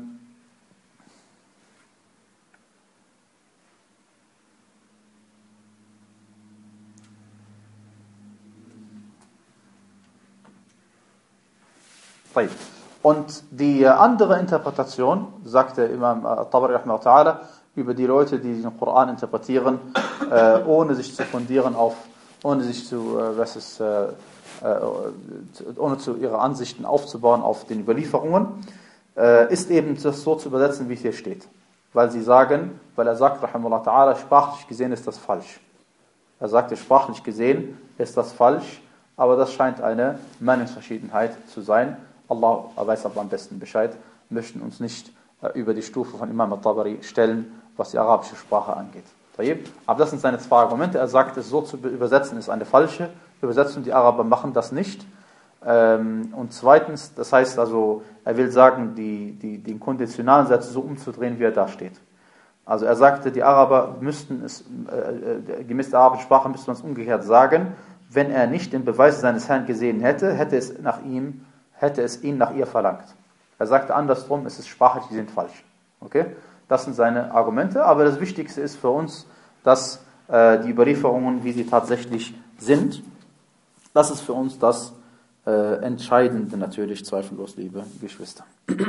Und die andere Interpretation, sagt der Imam Tabari rahimahullah über die Leute, die den Koran interpretieren, äh, ohne sich zu fundieren auf, ohne sich zu, äh, was ist, äh, äh, ohne zu ihre Ansichten aufzubauen auf den Überlieferungen, äh, ist eben das so zu übersetzen, wie es hier steht. Weil sie sagen, weil er sagt, rahimahullah ta'ala, sprachlich gesehen ist das falsch. Er sagte, sprachlich gesehen ist das falsch, aber das scheint eine Meinungsverschiedenheit zu sein. Allah weiß aber am besten Bescheid, möchten uns nicht äh, über die Stufe von Imam al-Tabari stellen, was die arabische Sprache angeht. Aber das sind seine zwei Argumente. Er sagt, es so zu übersetzen ist eine falsche Übersetzung, die Araber machen das nicht. Ähm, und zweitens, das heißt also, er will sagen, die, die, den konditionalen Satz so umzudrehen, wie er da steht. Also er sagte, die Araber müssten es, äh, gemäß der arabischen Sprache müsste man es umgekehrt sagen, wenn er nicht den Beweis seines Herrn gesehen hätte, hätte es nach ihm, hätte es ihn nach ihr verlangt. Er sagte andersrum, es ist sprachlich, die sind falsch. Okay? Das sind seine Argumente, aber das Wichtigste ist für uns, dass äh, die Überlieferungen, wie sie tatsächlich sind, das ist für uns das äh, Entscheidende natürlich, zweifellos, liebe Geschwister.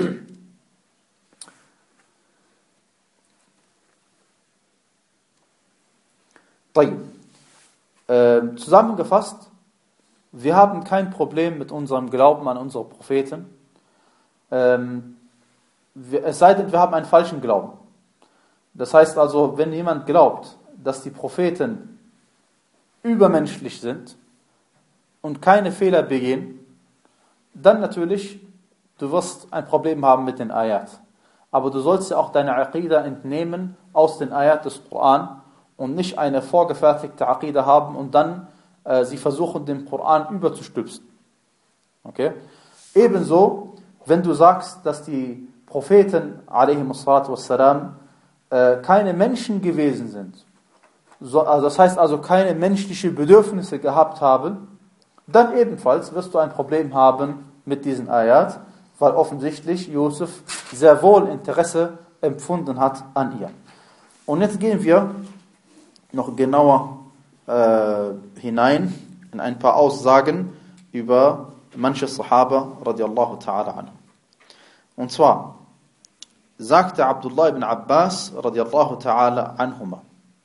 äh, zusammengefasst, wir haben kein Problem mit unserem Glauben an unsere Propheten, ähm, wir, es sei denn, wir haben einen falschen Glauben. Das heißt also, wenn jemand glaubt, dass die Propheten übermenschlich sind und keine Fehler begehen, dann natürlich, du wirst ein Problem haben mit den Ayat. Aber du sollst ja auch deine Aqidah entnehmen aus den Ayat des Koran und nicht eine vorgefertigte Aqidah haben und dann äh, sie versuchen, den Koran überzustülpen. Okay? Ebenso, wenn du sagst, dass die Propheten, alaihimussalatu wassalam, äh, keine Menschen gewesen sind, so, also das heißt also keine menschlichen Bedürfnisse gehabt haben, dann ebenfalls wirst du ein Problem haben mit diesen Ayat, weil offensichtlich Josef sehr wohl Interesse empfunden hat an ihr. Und jetzt gehen wir noch genauer äh, hinein in ein paar Aussagen über manche Sahaba radiallahu ta'ala anhu. Und zwar sagte Abdullah ibn Abbas radiallahu ta'ala anhuma: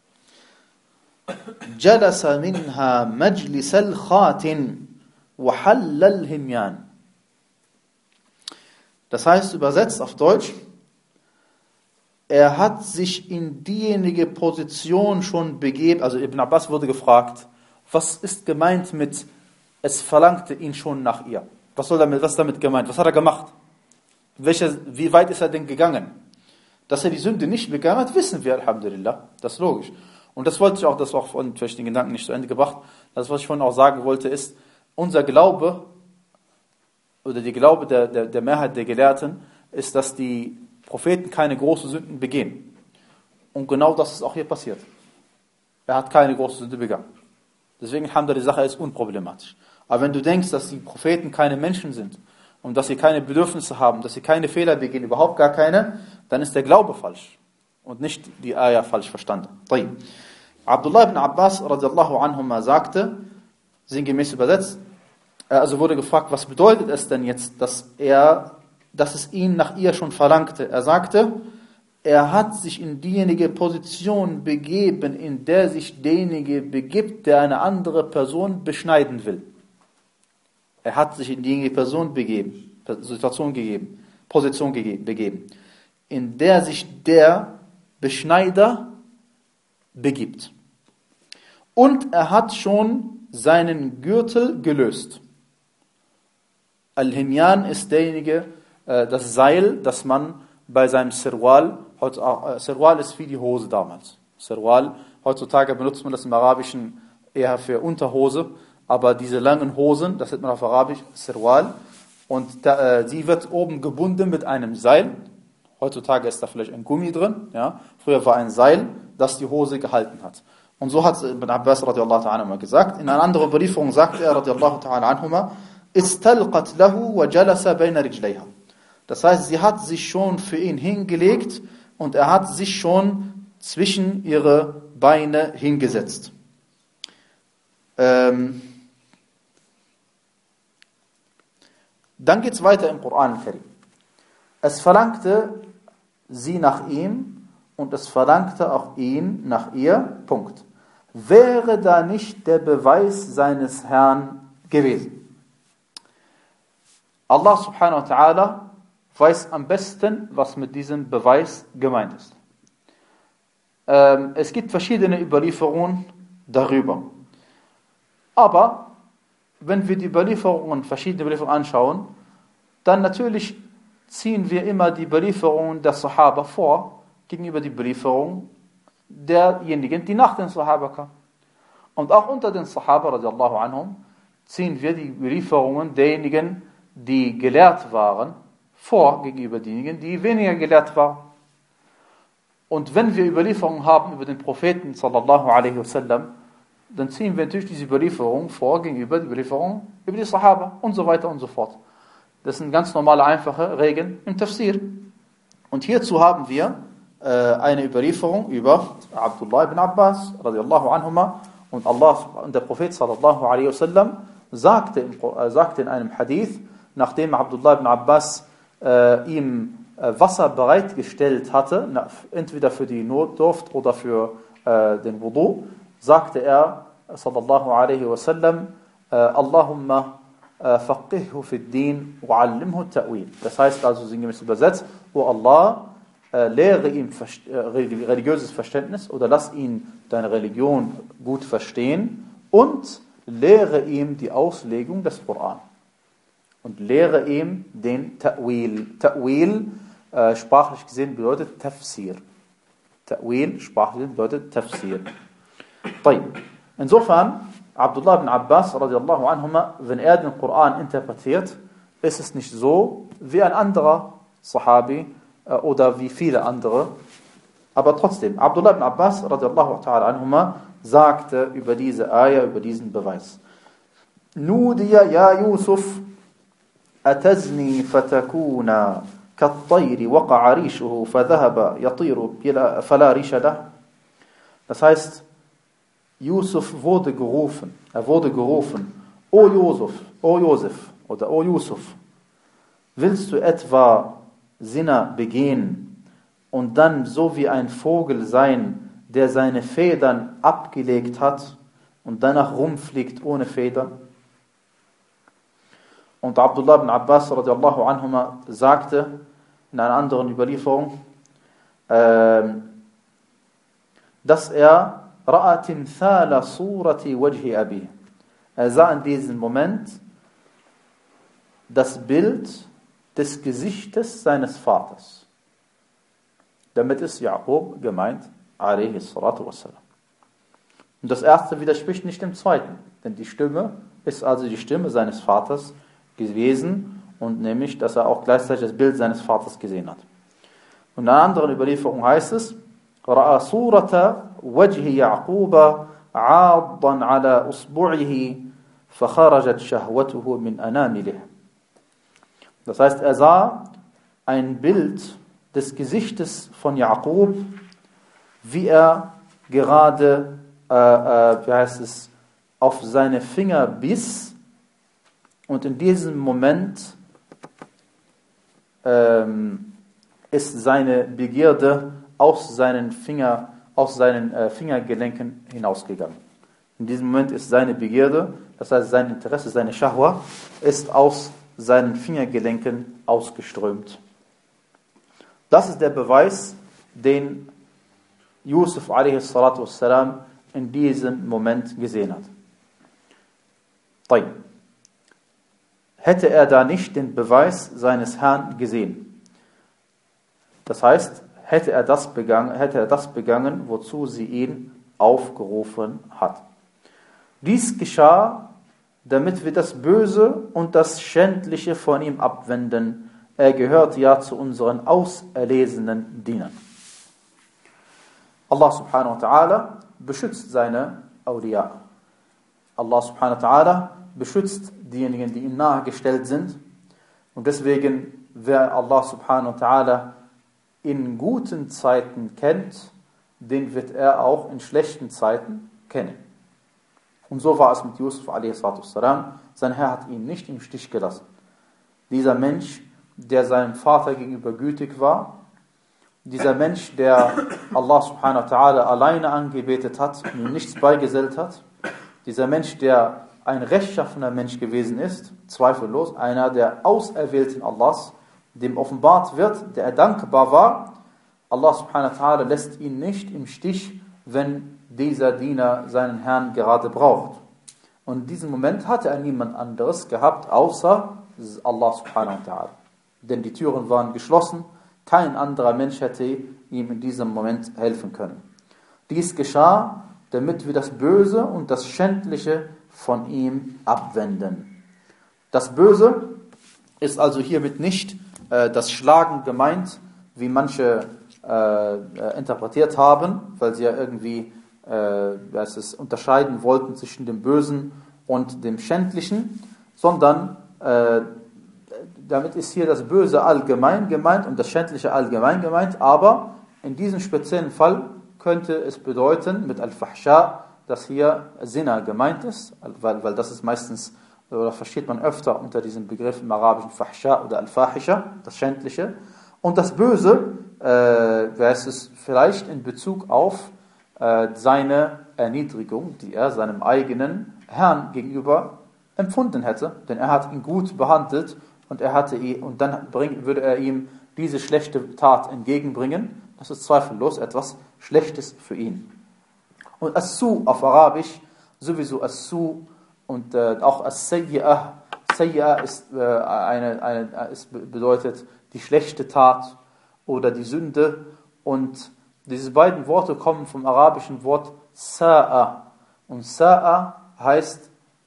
جلس منها مجلس الخات وحل الهميان. Das heißt, übersetzt auf Deutsch, er hat sich in diejenige Position schon begeben, also Ibn Abbas wurde gefragt, was ist gemeint mit, es verlangte ihn schon nach ihr. Was soll damit, was ist damit gemeint? Was hat er gemacht? Welche, wie weit ist er denn gegangen? Dass er die Sünde nicht begangen hat, wissen wir, Alhamdulillah, das ist logisch. Und das wollte ich auch, das war auch von vielleicht den Gedanken nicht zu Ende gebracht, das, was ich vorhin auch sagen wollte, ist, unser Glaube, oder die Glaube der, der, der Mehrheit der Gelehrten, ist, dass die Propheten keine großen Sünden begehen. Und genau das ist auch hier passiert. Er hat keine große Sünde begangen. Deswegen haben wir die Sache ist unproblematisch. Aber wenn du denkst, dass die Propheten keine Menschen sind und dass sie keine Bedürfnisse haben, dass sie keine Fehler begehen, überhaupt gar keine, dann ist der Glaube falsch und nicht die Ayah falsch verstanden. Abdullah ibn Abbas radiallahu anhuma sagte, sinngemäß übersetzt, also wurde gefragt, was bedeutet es denn jetzt, dass er, dass es ihn nach ihr schon verlangte? Er sagte, er hat sich in diejenige Position begeben, in der sich derjenige begibt, der eine andere Person beschneiden will. Er hat sich in diejenige Person begeben, Situation gegeben, Position gegeben, begeben, in der sich der Beschneider begibt. Und er hat schon seinen Gürtel gelöst. Al-Himyan ist derjenige, äh, das Seil, das man bei seinem Sirwal, äh, Sirwal ist wie die Hose damals. Sirwal, heutzutage benutzt man das im Arabischen eher für Unterhose, aber diese langen Hosen, das nennt man auf Arabisch Sirwal, und da, äh, sie wird oben gebunden mit einem Seil. Heutzutage ist da vielleicht ein Gummi drin, ja. Früher war ein Seil, das die Hose gehalten hat. Und so hat Ibn Abbas radiallahu ta'ala gesagt. In einer anderen Überlieferung sagt er radiallahu ta'ala anhuma, istalqat lahu wa jalasa bayna rijlayha. Das heißt, sie hat sich schon für ihn hingelegt und er hat sich schon zwischen ihre Beine hingesetzt. Ähm Dann geht es weiter im Koran al-Karim. Es verlangte sie nach ihm und es verlangte auch ihn nach ihr. Punkt. Wäre da nicht der Beweis seines Herrn gewesen. Allah subhanahu wa ta'ala weiß am besten, was mit diesem Beweis gemeint ist. Ähm, es gibt verschiedene Überlieferungen darüber. Aber wenn wir die Überlieferungen, verschiedene Überlieferungen anschauen, dann natürlich ziehen wir immer die Überlieferungen der Sahaba vor, gegenüber die Überlieferungen derjenigen, die nach den Sahaba kamen. Und auch unter den Sahaba, radiallahu anhum, ziehen wir die Überlieferungen derjenigen, die gelehrt waren, vor, gegenüber denjenigen, die weniger gelehrt waren. Und wenn wir Überlieferungen haben über den Propheten, sallallahu alaihi wasallam, dann ziehen wir natürlich diese Überlieferung vor, gegenüber die Überlieferung über die Sahaba und so weiter und so fort. Das sind ganz normale, einfache Regeln im Tafsir. Und hierzu haben wir äh, eine Überlieferung über Abdullah ibn Abbas, radiallahu anhuma, und Allah und der Prophet, sallallahu alaihi wasallam, sagte, im, äh, sagte in einem Hadith, nachdem Abdullah ibn Abbas äh, ihm äh, Wasser bereitgestellt hatte, na, entweder für die Notdurft oder für äh, den Wudu, sagte er, sallallahu alaihi wasallam, äh, Allahumma faqihhu fid din wa 'allimhu ta'wil. Das heißt also sinngemäß übersetzt, O Allah, äh, lehre ihm äh, religiöses Verständnis oder lass ihn deine Religion gut verstehen und lehre ihm die Auslegung des Koran. Und lehre ihm den Ta'wil. Ta'wil, äh, sprachlich gesehen, bedeutet Tafsir. Ta'wil, sprachlich bedeutet Tafsir. Insofern, Abdullah ibn Abbas, radiallahu anhuma, wenn er den Koran interpretiert, ist es nicht so wie ein anderer Sahabi äh, oder wie viele andere. Aber trotzdem, Abdullah ibn Abbas, radiallahu ta'ala anhuma, sagte über diese Ayah, über diesen Beweis. Nudiya ya Yusuf, atazni fatakuna kattayri waqa'a rishuhu fadhahaba yatiru fala risha lah. Das heißt, Yusuf wurde gerufen, er wurde gerufen, O Josef, O Josef oder O Yusuf, willst du etwa Zina begehen und dann so wie ein Vogel sein, der seine Federn abgelegt hat und danach rumfliegt ohne Federn? Und Abdullah ibn Abbas radiallahu anhuma sagte in einer anderen Überlieferung, äh, dass er Ra'a timthala surati wajhi abi. Er sah in diesem Moment das Bild des Gesichtes seines Vaters. Damit ist Jakob gemeint, alaihi salatu wassalam. Und das erste widerspricht nicht dem zweiten, denn die Stimme ist also die Stimme seines Vaters gewesen und nämlich, dass er auch gleichzeitig das Bild seines Vaters gesehen hat. Und in einer anderen Überlieferung heißt es, رأى صورة وجه يعقوب عاضا على أصبعه فخرجت شهوته من أنامله. Das heißt, er sah ein Bild des Gesichtes von Jakob, wie er gerade, äh, äh, wie heißt es, auf seine Finger biss und in diesem Moment ähm, ist seine Begierde aus seinen, Finger, aus seinen äh, Fingergelenken hinausgegangen. In diesem Moment ist seine Begierde, das heißt sein Interesse, seine Shahwa, ist aus seinen Fingergelenken ausgeströmt. Das ist der Beweis, den Yusuf alaihi salatu wassalam in diesem Moment gesehen hat. Tayyib. Hätte er da nicht den Beweis seines Herrn gesehen? Das heißt, hätte er das begangen, hätte er das begangen, wozu sie ihn aufgerufen hat. Dies geschah, damit wir das Böse und das Schändliche von ihm abwenden. Er gehört ja zu unseren auserlesenen Dienern. Allah subhanahu wa ta'ala beschützt seine Awliya. Allah subhanahu wa ta'ala beschützt diejenigen, die ihm nahegestellt sind. Und deswegen, wer Allah subhanahu wa ta'ala in guten Zeiten kennt, den wird er auch in schlechten Zeiten kennen. Und so war es mit Yusuf alaihi salatu wassalam. Sein Herr hat ihn nicht im Stich gelassen. dieser Mensch, der seinem Vater gegenüber gütig war, dieser Mensch, der Allah subhanahu wa ta'ala alleine angebetet hat und ihm nichts beigesellt hat, dieser Mensch, der ein rechtschaffener Mensch gewesen ist, zweifellos, einer der Auserwählten Allahs, dem offenbart wird, der er dankbar war, Allah subhanahu wa ta'ala lässt ihn nicht im Stich, wenn dieser Diener seinen Herrn gerade braucht. Und in diesem Moment hatte er niemand anderes gehabt, außer Allah subhanahu wa ta'ala. Denn die Türen waren geschlossen, kein anderer Mensch hätte ihm in diesem Moment helfen können. Dies geschah, damit wir das Böse und das Schändliche von ihm abwenden. Das Böse ist also hiermit nicht äh, das Schlagen gemeint, wie manche äh, äh, interpretiert haben, weil sie ja irgendwie äh, was es, unterscheiden wollten zwischen dem Bösen und dem Schändlichen, sondern äh, damit ist hier das Böse allgemein gemeint und das Schändliche allgemein gemeint, aber in diesem speziellen Fall könnte es bedeuten, mit Al-Fahsha, dass hier Zina gemeint ist, weil, weil das ist meistens, oder versteht man öfter unter diesem Begriff im arabischen Fahsha oder Al-Fahisha, das Schändliche. Und das Böse äh, wäre es vielleicht in Bezug auf äh, seine Erniedrigung, die er seinem eigenen Herrn gegenüber empfunden hätte, denn er hat ihn gut behandelt und er hatte ihn, und dann bring, würde er ihm diese schlechte Tat entgegenbringen. Das ist zweifellos etwas Schlechtes für ihn. Und As-Su auf Arabisch, sowieso As-Su und äh, auch As-Sayyi'ah. Sayyi'ah ist, äh, eine, eine, ist bedeutet die schlechte Tat oder die Sünde. Und diese beiden Worte kommen vom arabischen Wort Sa'a. Und Sa'a heißt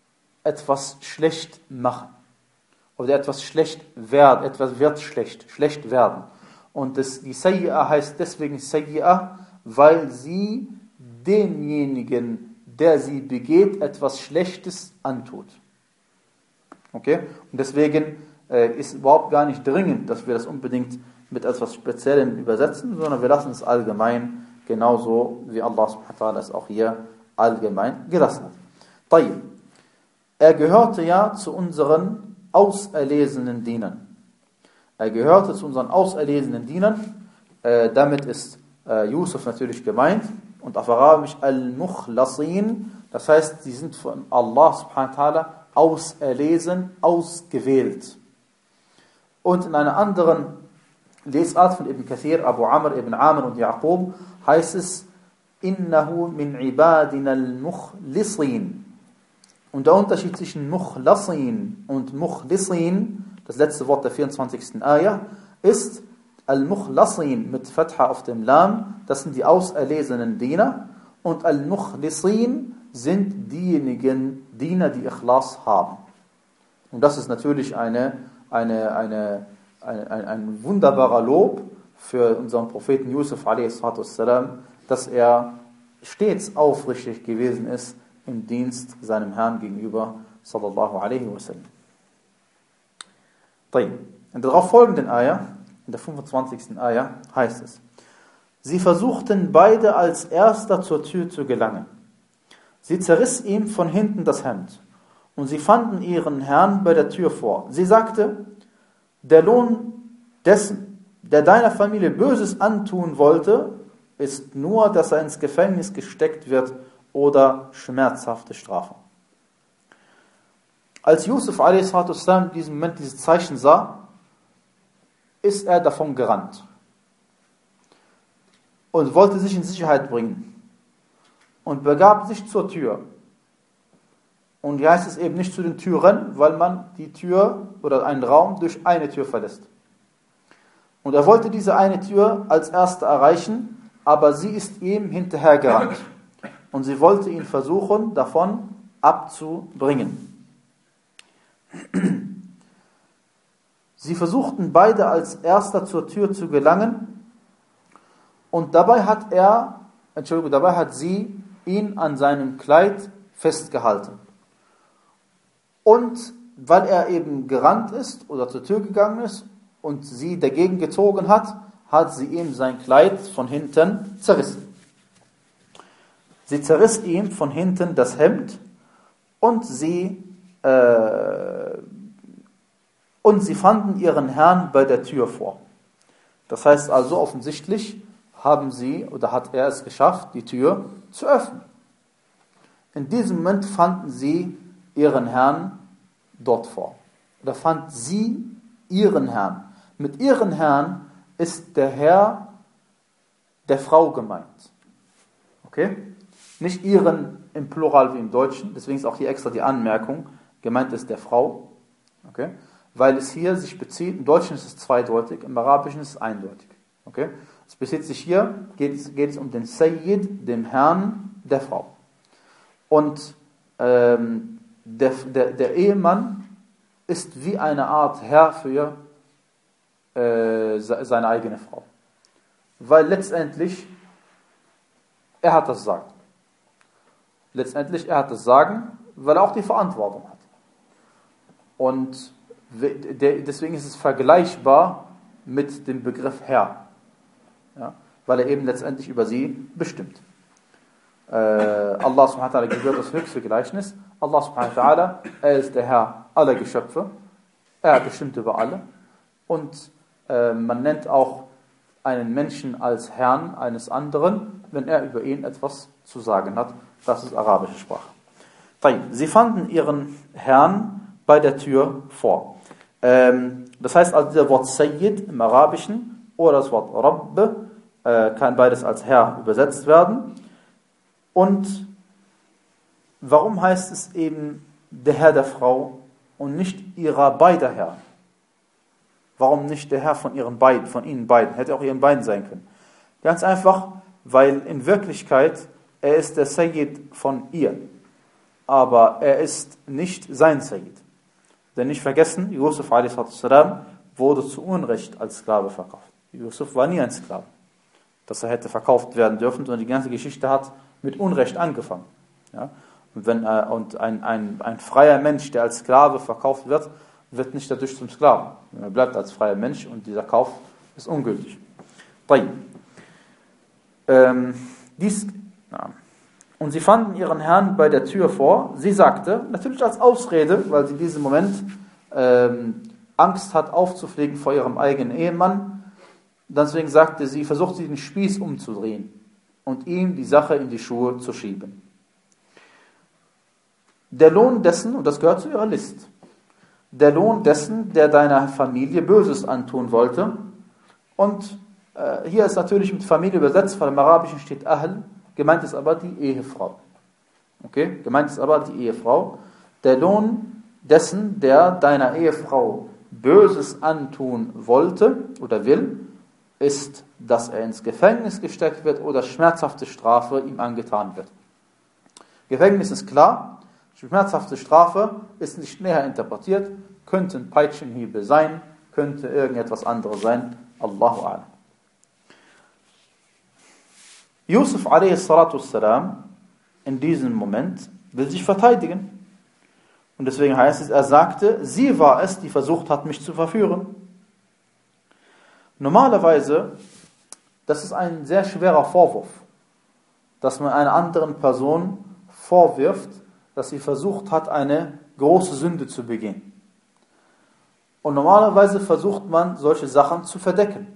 etwas schlecht machen. Oder etwas schlecht werden, etwas wird schlecht, schlecht werden. Und das, die Sayyi'ah heißt deswegen Sayyi'ah, weil sie demjenigen, der sie begeht, etwas Schlechtes antut. Okay? Und deswegen äh, ist überhaupt gar nicht dringend, dass wir das unbedingt mit etwas Speziellem übersetzen, sondern wir lassen es allgemein, genauso wie Allah subhanahu wa ta'ala es auch hier allgemein gelassen hat. Tayyib. Er gehörte ja zu unseren auserlesenen Dienern. Er gehörte zu unseren auserlesenen Dienern. Äh, damit ist äh, Yusuf natürlich gemeint. Und auf Arabisch Al-Mukhlasin. Das heißt, sie sind von Allah subhanahu wa ta'ala auserlesen, ausgewählt. Und in einer anderen Lesart von Ibn Kathir, Abu Amr, Ibn Amr und Yaqub heißt es Innahu min ibadina al-Mukhlisin. Und der Unterschied zwischen Mukhlasin und Mukhlisin, das letzte Wort der vierundzwanzigsten Ayah, ist Al-Mukhlasin mit Fatha auf dem Lam, das sind die auserlesenen Diener, und Al-Mukhlisin sind diejenigen Diener, die Ikhlas haben. Und das ist natürlich eine, eine, eine, eine, ein, ein wunderbarer Lob für unseren Propheten Yusuf a s, dass er stets aufrichtig gewesen ist im Dienst seinem Herrn gegenüber, sallallahu alaihi wasallam. In der darauf folgenden Ayah, in der fünfundzwanzigsten Ayah, heißt es: Sie versuchten beide als Erster zur Tür zu gelangen. Sie zerriss ihm von hinten das Hemd und sie fanden ihren Herrn bei der Tür vor. Sie sagte: Der Lohn dessen, der deiner Familie Böses antun wollte, ist nur, dass er ins Gefängnis gesteckt wird oder schmerzhafte Strafe. Als Yusuf a s in diesem Moment dieses Zeichen sah, ist er davon gerannt und wollte sich in Sicherheit bringen und begab sich zur Tür. Und hier heißt es eben nicht zu den Türen, weil man die Tür oder einen Raum durch eine Tür verlässt. Und er wollte diese eine Tür als erste erreichen, aber sie ist ihm hinterhergerannt. Und sie wollte ihn versuchen, davon abzubringen. Sie versuchten beide als Erster zur Tür zu gelangen und dabei hat er, Entschuldigung, dabei hat sie ihn an seinem Kleid festgehalten. Und weil er eben gerannt ist oder zur Tür gegangen ist und sie dagegen gezogen hat, hat sie ihm sein Kleid von hinten zerrissen. Sie zerriss ihm von hinten das Hemd und sie äh, und sie fanden ihren Herrn bei der Tür vor. Das heißt also, offensichtlich haben sie oder hat er es geschafft, die Tür zu öffnen. In diesem Moment fanden sie ihren Herrn dort vor. Oder fand sie ihren Herrn. Mit ihren Herrn ist der Herr der Frau gemeint. Okay? Nicht ihren im Plural wie im Deutschen, deswegen ist auch hier extra die Anmerkung, gemeint ist der Frau. Okay? Weil es hier sich bezieht, im Deutschen ist es zweideutig, im Arabischen ist es eindeutig. Okay? Es bezieht sich hier, geht es, geht es um den Sayyid, dem Herrn der Frau. Und ähm, der, der, der Ehemann ist wie eine Art Herr für äh, seine eigene Frau. Weil letztendlich er hat das Sagen. Letztendlich er hat das Sagen, weil er auch die Verantwortung hat. Und deswegen ist es vergleichbar mit dem Begriff Herr. Ja? Weil er eben letztendlich über sie bestimmt. Äh, Allah subhanahu wa ta'ala gehört das höchste Gleichnis. Allah subhanahu wa ta'ala, er ist der Herr aller Geschöpfe. Er bestimmt über alle. Und äh, man nennt auch einen Menschen als Herrn eines anderen, wenn er über ihn etwas zu sagen hat. Das ist arabische Sprache. Sie fanden ihren Herrn bei der Tür vor. Ähm, das heißt also, das Wort Sayyid im Arabischen oder das Wort Rabb äh, kann beides als Herr übersetzt werden. Und warum heißt es eben der Herr der Frau und nicht ihrer beider Herr? Warum nicht der Herr von ihren beiden, von ihnen beiden? Hätte auch ihren beiden sein können. Ganz einfach, weil in Wirklichkeit er ist der Sayyid von ihr, aber er ist nicht sein Sayyid. Denn nicht vergessen, Yusuf a s. wurde zu Unrecht als Sklave verkauft. Yusuf war nie ein Sklave, dass er hätte verkauft werden dürfen, sondern die ganze Geschichte hat mit Unrecht angefangen. Ja? Und, wenn, äh, und ein, ein, ein freier Mensch, der als Sklave verkauft wird, wird nicht dadurch zum Sklaven. Er bleibt als freier Mensch und dieser Kauf ist ungültig. Ähm, dies, ja. Und sie fanden ihren Herrn bei der Tür vor. Sie sagte, natürlich als Ausrede, weil sie in diesem Moment ähm, Angst hat aufzufliegen vor ihrem eigenen Ehemann. Deswegen sagte sie, versucht sie den Spieß umzudrehen und ihm die Sache in die Schuhe zu schieben. Der Lohn dessen, und das gehört zu ihrer List, der Lohn dessen, der deiner Familie Böses antun wollte. Und äh, hier ist natürlich mit Familie übersetzt, weil im Arabischen steht Ahl, gemeint ist aber die Ehefrau. Okay, gemeint ist aber die Ehefrau. Der Lohn dessen, der deiner Ehefrau Böses antun wollte oder will, ist, dass er ins Gefängnis gesteckt wird oder schmerzhafte Strafe ihm angetan wird. Gefängnis ist klar. Schmerzhafte Strafe ist nicht näher interpretiert, könnten Peitschenhiebe sein, könnte irgendetwas anderes sein. Allahu a'lam. Yusuf a s. in diesem Moment will sich verteidigen. Und deswegen heißt es, er sagte, sie war es, die versucht hat, mich zu verführen. Normalerweise, das ist ein sehr schwerer Vorwurf, dass man einer anderen Person vorwirft, dass sie versucht hat, eine große Sünde zu begehen. Und normalerweise versucht man, solche Sachen zu verdecken.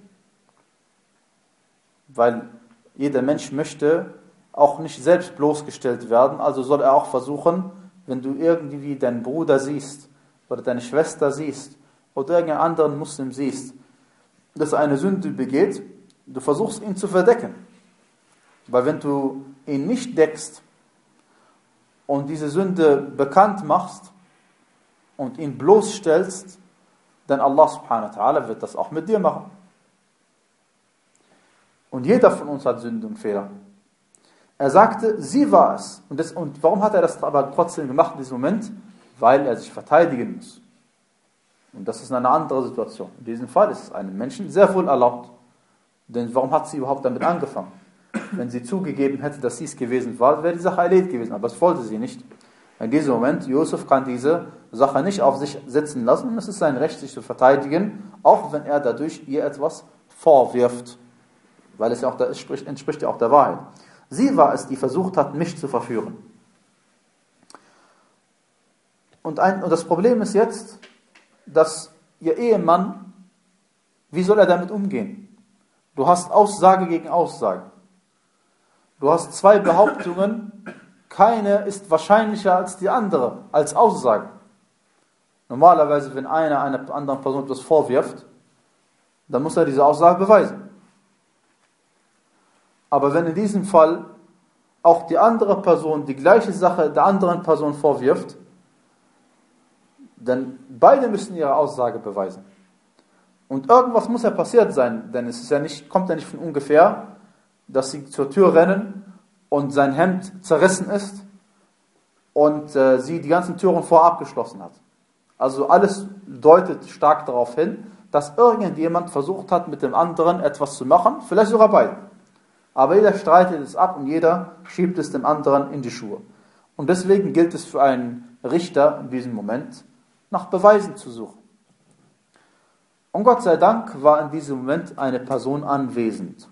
Weil jeder Mensch möchte auch nicht selbst bloßgestellt werden, also soll er auch versuchen, wenn du irgendwie deinen Bruder siehst, oder deine Schwester siehst, oder irgendeinen anderen Muslim siehst, dass er eine Sünde begeht, du versuchst ihn zu verdecken. Weil wenn du ihn nicht deckst, und diese Sünde bekannt machst und ihn bloßstellst, dann Allah subhanahu wa ta'ala wird das auch mit dir machen. Und jeder von uns hat Sünden und Fehler. Er sagte, sie war es. Und, das, und warum hat er das aber trotzdem gemacht in diesem Moment? Weil er sich verteidigen muss. Und das ist eine andere Situation. In diesem Fall ist es einem Menschen sehr wohl erlaubt. Denn warum hat sie überhaupt damit angefangen? Wenn sie zugegeben hätte, dass sie es gewesen war, wäre die Sache erledigt gewesen. Aber das wollte sie nicht. In diesem Moment, Yusuf kann diese Sache nicht auf sich sitzen lassen. Und es ist sein Recht, sich zu verteidigen, auch wenn er dadurch ihr etwas vorwirft. Weil es ja auch, das entspricht, entspricht ja auch der Wahrheit. Sie war es, die versucht hat, mich zu verführen. Und, ein, und das Problem ist jetzt, dass ihr Ehemann, wie soll er damit umgehen? Du hast Aussage gegen Aussage. Du hast zwei Behauptungen, keine ist wahrscheinlicher als die andere, als Aussage. Normalerweise, wenn einer einer anderen Person etwas vorwirft, dann muss er diese Aussage beweisen. Aber wenn in diesem Fall auch die andere Person die gleiche Sache der anderen Person vorwirft, dann beide müssen ihre Aussage beweisen. Und irgendwas muss ja passiert sein, denn es ist ja nicht, kommt ja nicht von ungefähr, dass sie zur Tür rennen und sein Hemd zerrissen ist und äh, sie die ganzen Türen vorab geschlossen hat. Also alles deutet stark darauf hin, dass irgendjemand versucht hat, mit dem anderen etwas zu machen, vielleicht sogar beide. Aber jeder streitet es ab und jeder schiebt es dem anderen in die Schuhe. Und deswegen gilt es für einen Richter in diesem Moment, nach Beweisen zu suchen. Und Gott sei Dank war in diesem Moment eine Person anwesend.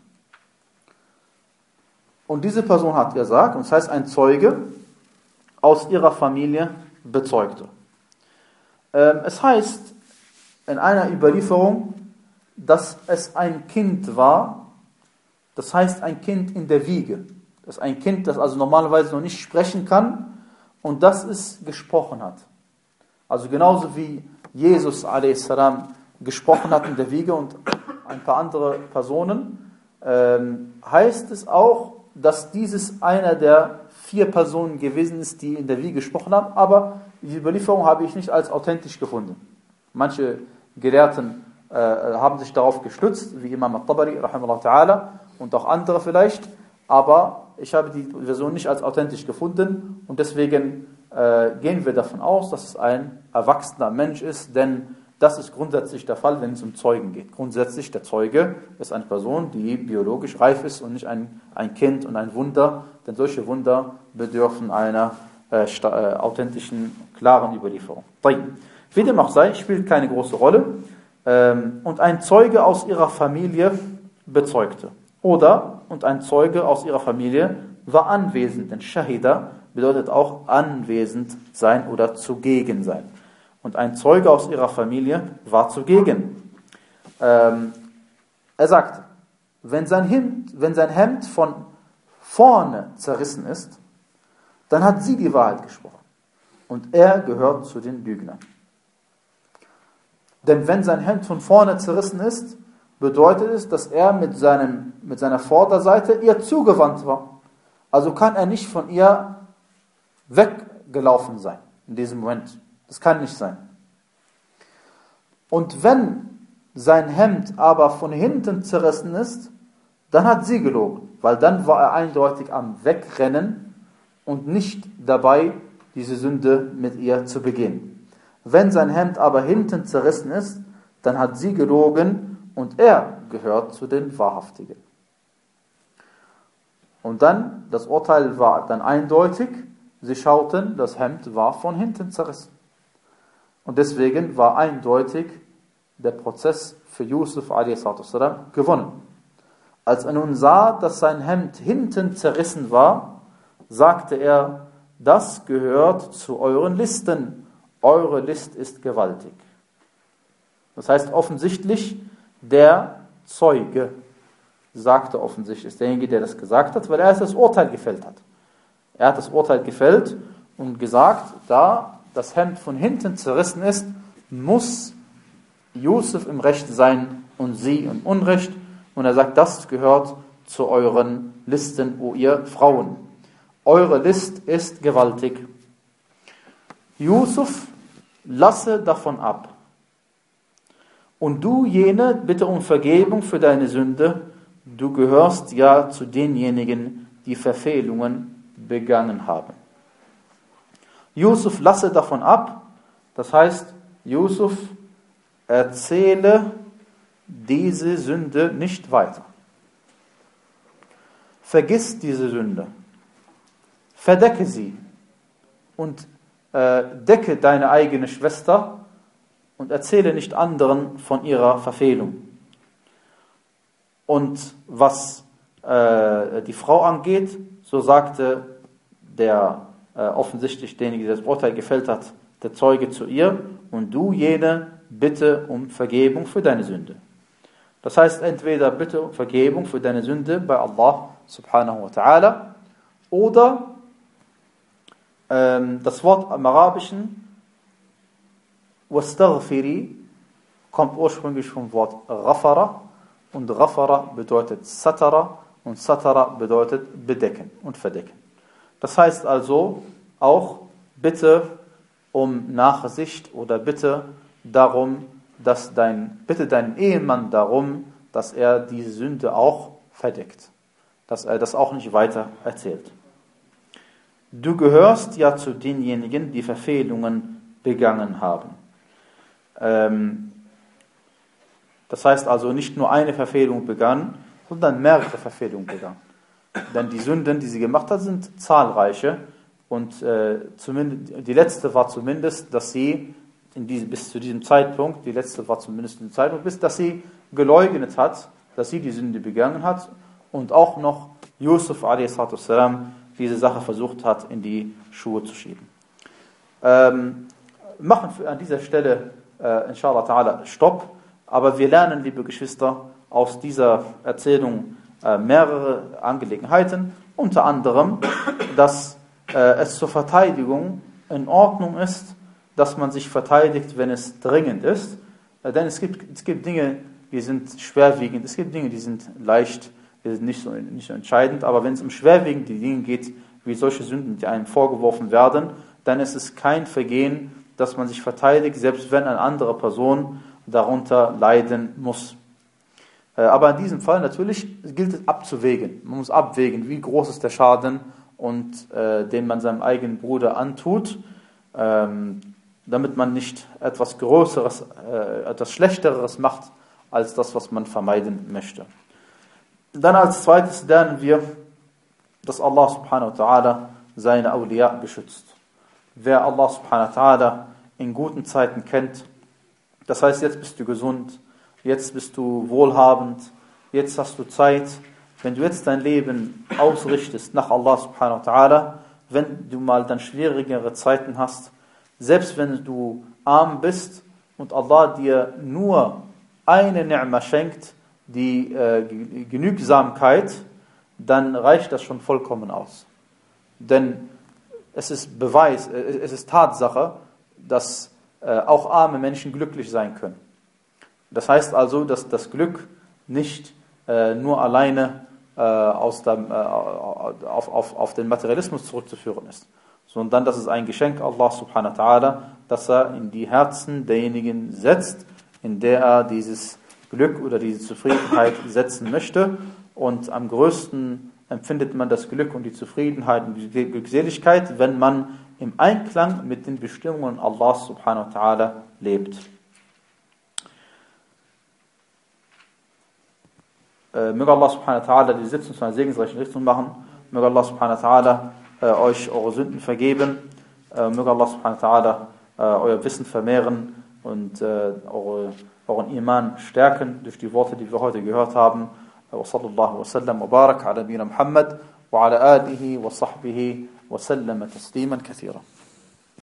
Und diese Person hat gesagt, und das heißt ein Zeuge aus ihrer Familie bezeugte. Ähm, es heißt in einer Überlieferung, dass es ein Kind war, das heißt ein Kind in der Wiege. Das ist ein Kind, das also normalerweise noch nicht sprechen kann und das es gesprochen hat. Also genauso wie Jesus a s. gesprochen hat in der Wiege und ein paar andere Personen, ähm, heißt es auch, dass dieses einer der vier Personen gewesen ist, die in der Wiege gesprochen haben, aber die Überlieferung habe ich nicht als authentisch gefunden. Manche Gelehrten äh, haben sich darauf gestützt, wie Imam al-Tabari, rahimahullah ta'ala, und auch andere vielleicht, aber ich habe die Version nicht als authentisch gefunden und deswegen äh, gehen wir davon aus, dass es ein erwachsener Mensch ist, denn das ist grundsätzlich der Fall, wenn es um Zeugen geht. Grundsätzlich, der Zeuge ist eine Person, die biologisch reif ist und nicht ein, ein Kind und ein Wunder, denn solche Wunder bedürfen einer äh, äh, authentischen, klaren Überlieferung. Wie dem auch sei, spielt keine große Rolle. Ähm, und ein Zeuge aus ihrer Familie bezeugte. Oder, und ein Zeuge aus ihrer Familie war anwesend, denn Shahida bedeutet auch anwesend sein oder zugegen sein. Und ein Zeuge aus ihrer Familie war zugegen. Ähm, er sagte, wenn sein, Hemd, wenn sein Hemd von vorne zerrissen ist, dann hat sie die Wahrheit gesprochen. Und er gehört zu den Lügnern. Denn wenn sein Hemd von vorne zerrissen ist, bedeutet es, dass er mit, seinem, mit seiner Vorderseite ihr zugewandt war. Also kann er nicht von ihr weggelaufen sein in diesem Moment. Das kann nicht sein. Und wenn sein Hemd aber von hinten zerrissen ist, dann hat sie gelogen, weil dann war er eindeutig am Wegrennen und nicht dabei, diese Sünde mit ihr zu begehen. Wenn sein Hemd aber hinten zerrissen ist, dann hat sie gelogen und er gehört zu den Wahrhaftigen. Und dann, das Urteil war dann eindeutig, sie schauten, das Hemd war von hinten zerrissen. Und deswegen war eindeutig der Prozess für Yusuf a s. gewonnen. Als er nun sah, dass sein Hemd hinten zerrissen war, sagte er, das gehört zu euren Listen. Eure List ist gewaltig. Das heißt offensichtlich, der Zeuge sagte offensichtlich, ist derjenige, der das gesagt hat, weil er das Urteil gefällt hat. Er hat das Urteil gefällt und gesagt, da das Hemd von hinten zerrissen ist, muss Yusuf im Recht sein und sie im Unrecht. Und er sagt, das gehört zu euren Listen, o ihr Frauen. Eure List ist gewaltig. Yusuf, lasse davon ab. Und du jene, bitte um Vergebung für deine Sünde, du gehörst ja zu denjenigen, die Verfehlungen begangen haben. Yusuf, lasse davon ab, das heißt, Yusuf, erzähle diese Sünde nicht weiter. Vergiss diese Sünde. Verdecke sie und äh, decke deine eigene Schwester und erzähle nicht anderen von ihrer Verfehlung. Und was äh, die Frau angeht, so sagte der äh, offensichtlich derjenige, der das Urteil gefällt hat, der Zeuge zu ihr, und du jene, bitte um Vergebung für deine Sünde. Das heißt, entweder bitte um Vergebung für deine Sünde bei Allah subhanahu wa ta'ala oder ähm, das Wort im Arabischen wastaghfiri kommt ursprünglich vom Wort Ghafara und Ghafara bedeutet Satara und Satara bedeutet bedecken und verdecken. Das heißt also auch bitte um Nachsicht oder bitte darum, dass dein, bitte deinen Ehemann darum, dass er diese Sünde auch verdeckt, dass er das auch nicht weiter erzählt. Du gehörst ja zu denjenigen, die Verfehlungen begangen haben. Ähm, das heißt also nicht nur eine Verfehlung begangen, sondern mehrere Verfehlungen begangen. Denn die Sünden, die sie gemacht hat, sind zahlreiche. Und äh, zumindest, die letzte war zumindest, dass sie in diese, bis zu diesem Zeitpunkt, die letzte war zumindest in dem Zeitpunkt, bis dass sie geleugnet hat, dass sie die Sünde begangen hat und auch noch Yusuf a s. diese Sache versucht hat, in die Schuhe zu schieben. Ähm, machen wir an dieser Stelle, äh, inshallah ta'ala, Stopp. Aber wir lernen, liebe Geschwister, aus dieser Erzählung äh, mehrere Angelegenheiten. Unter anderem, dass äh, es zur Verteidigung in Ordnung ist, dass man sich verteidigt, wenn es dringend ist. Äh, denn es gibt, es gibt Dinge, die sind schwerwiegend, es gibt Dinge, die sind leicht, die sind nicht so, nicht so entscheidend. Aber wenn es um schwerwiegende Dinge geht, wie solche Sünden, die einem vorgeworfen werden, dann ist es kein Vergehen, dass man sich verteidigt, selbst wenn eine andere Person darunter leiden muss. Aber in diesem Fall natürlich gilt es abzuwägen. Man muss abwägen, wie groß ist der Schaden, und äh, den man seinem eigenen Bruder antut, ähm, damit man nicht etwas Größeres, äh, etwas Schlechteres macht, als das, was man vermeiden möchte. Dann als zweites lernen wir, dass Allah subhanahu wa ta'ala seine Awliya beschützt. Wer Allah subhanahu wa ta'ala in guten Zeiten kennt, das heißt, jetzt bist du gesund, jetzt bist du wohlhabend, jetzt hast du Zeit. Wenn du jetzt dein Leben ausrichtest nach Allah subhanahu wa ta'ala, wenn du mal dann schwierigere Zeiten hast, selbst wenn du arm bist und Allah dir nur eine Ni'ma schenkt, die äh, Genügsamkeit, dann reicht das schon vollkommen aus. Denn es ist Beweis, es ist Tatsache, dass äh, auch arme Menschen glücklich sein können. Das heißt also, dass das Glück nicht äh, nur alleine äh, aus dem, äh, auf, auf, auf den Materialismus zurückzuführen ist, sondern dass es ein Geschenk Allah subhanahu wa ta'ala, dass er in die Herzen derjenigen setzt, in der er dieses Glück oder diese Zufriedenheit setzen möchte. Und am größten empfindet man das Glück und die Zufriedenheit und die Glückseligkeit, wenn man im Einklang mit den Bestimmungen Allah subhanahu wa ta'ala lebt. Äh, möge Allah subhanahu wa ta'ala die Sitzung zu einer segensreichen Richtung machen. Möge Allah subhanahu wa ta'ala äh, euch eure Sünden vergeben. Äh, möge Allah subhanahu wa ta'ala äh, euer Wissen vermehren und äh, eure, euren Iman stärken durch die Worte, die wir heute gehört haben. وصلى الله وسلم وبارك على نبينا محمد وعلى آله وصحبه وسلم تسليما كثيرا.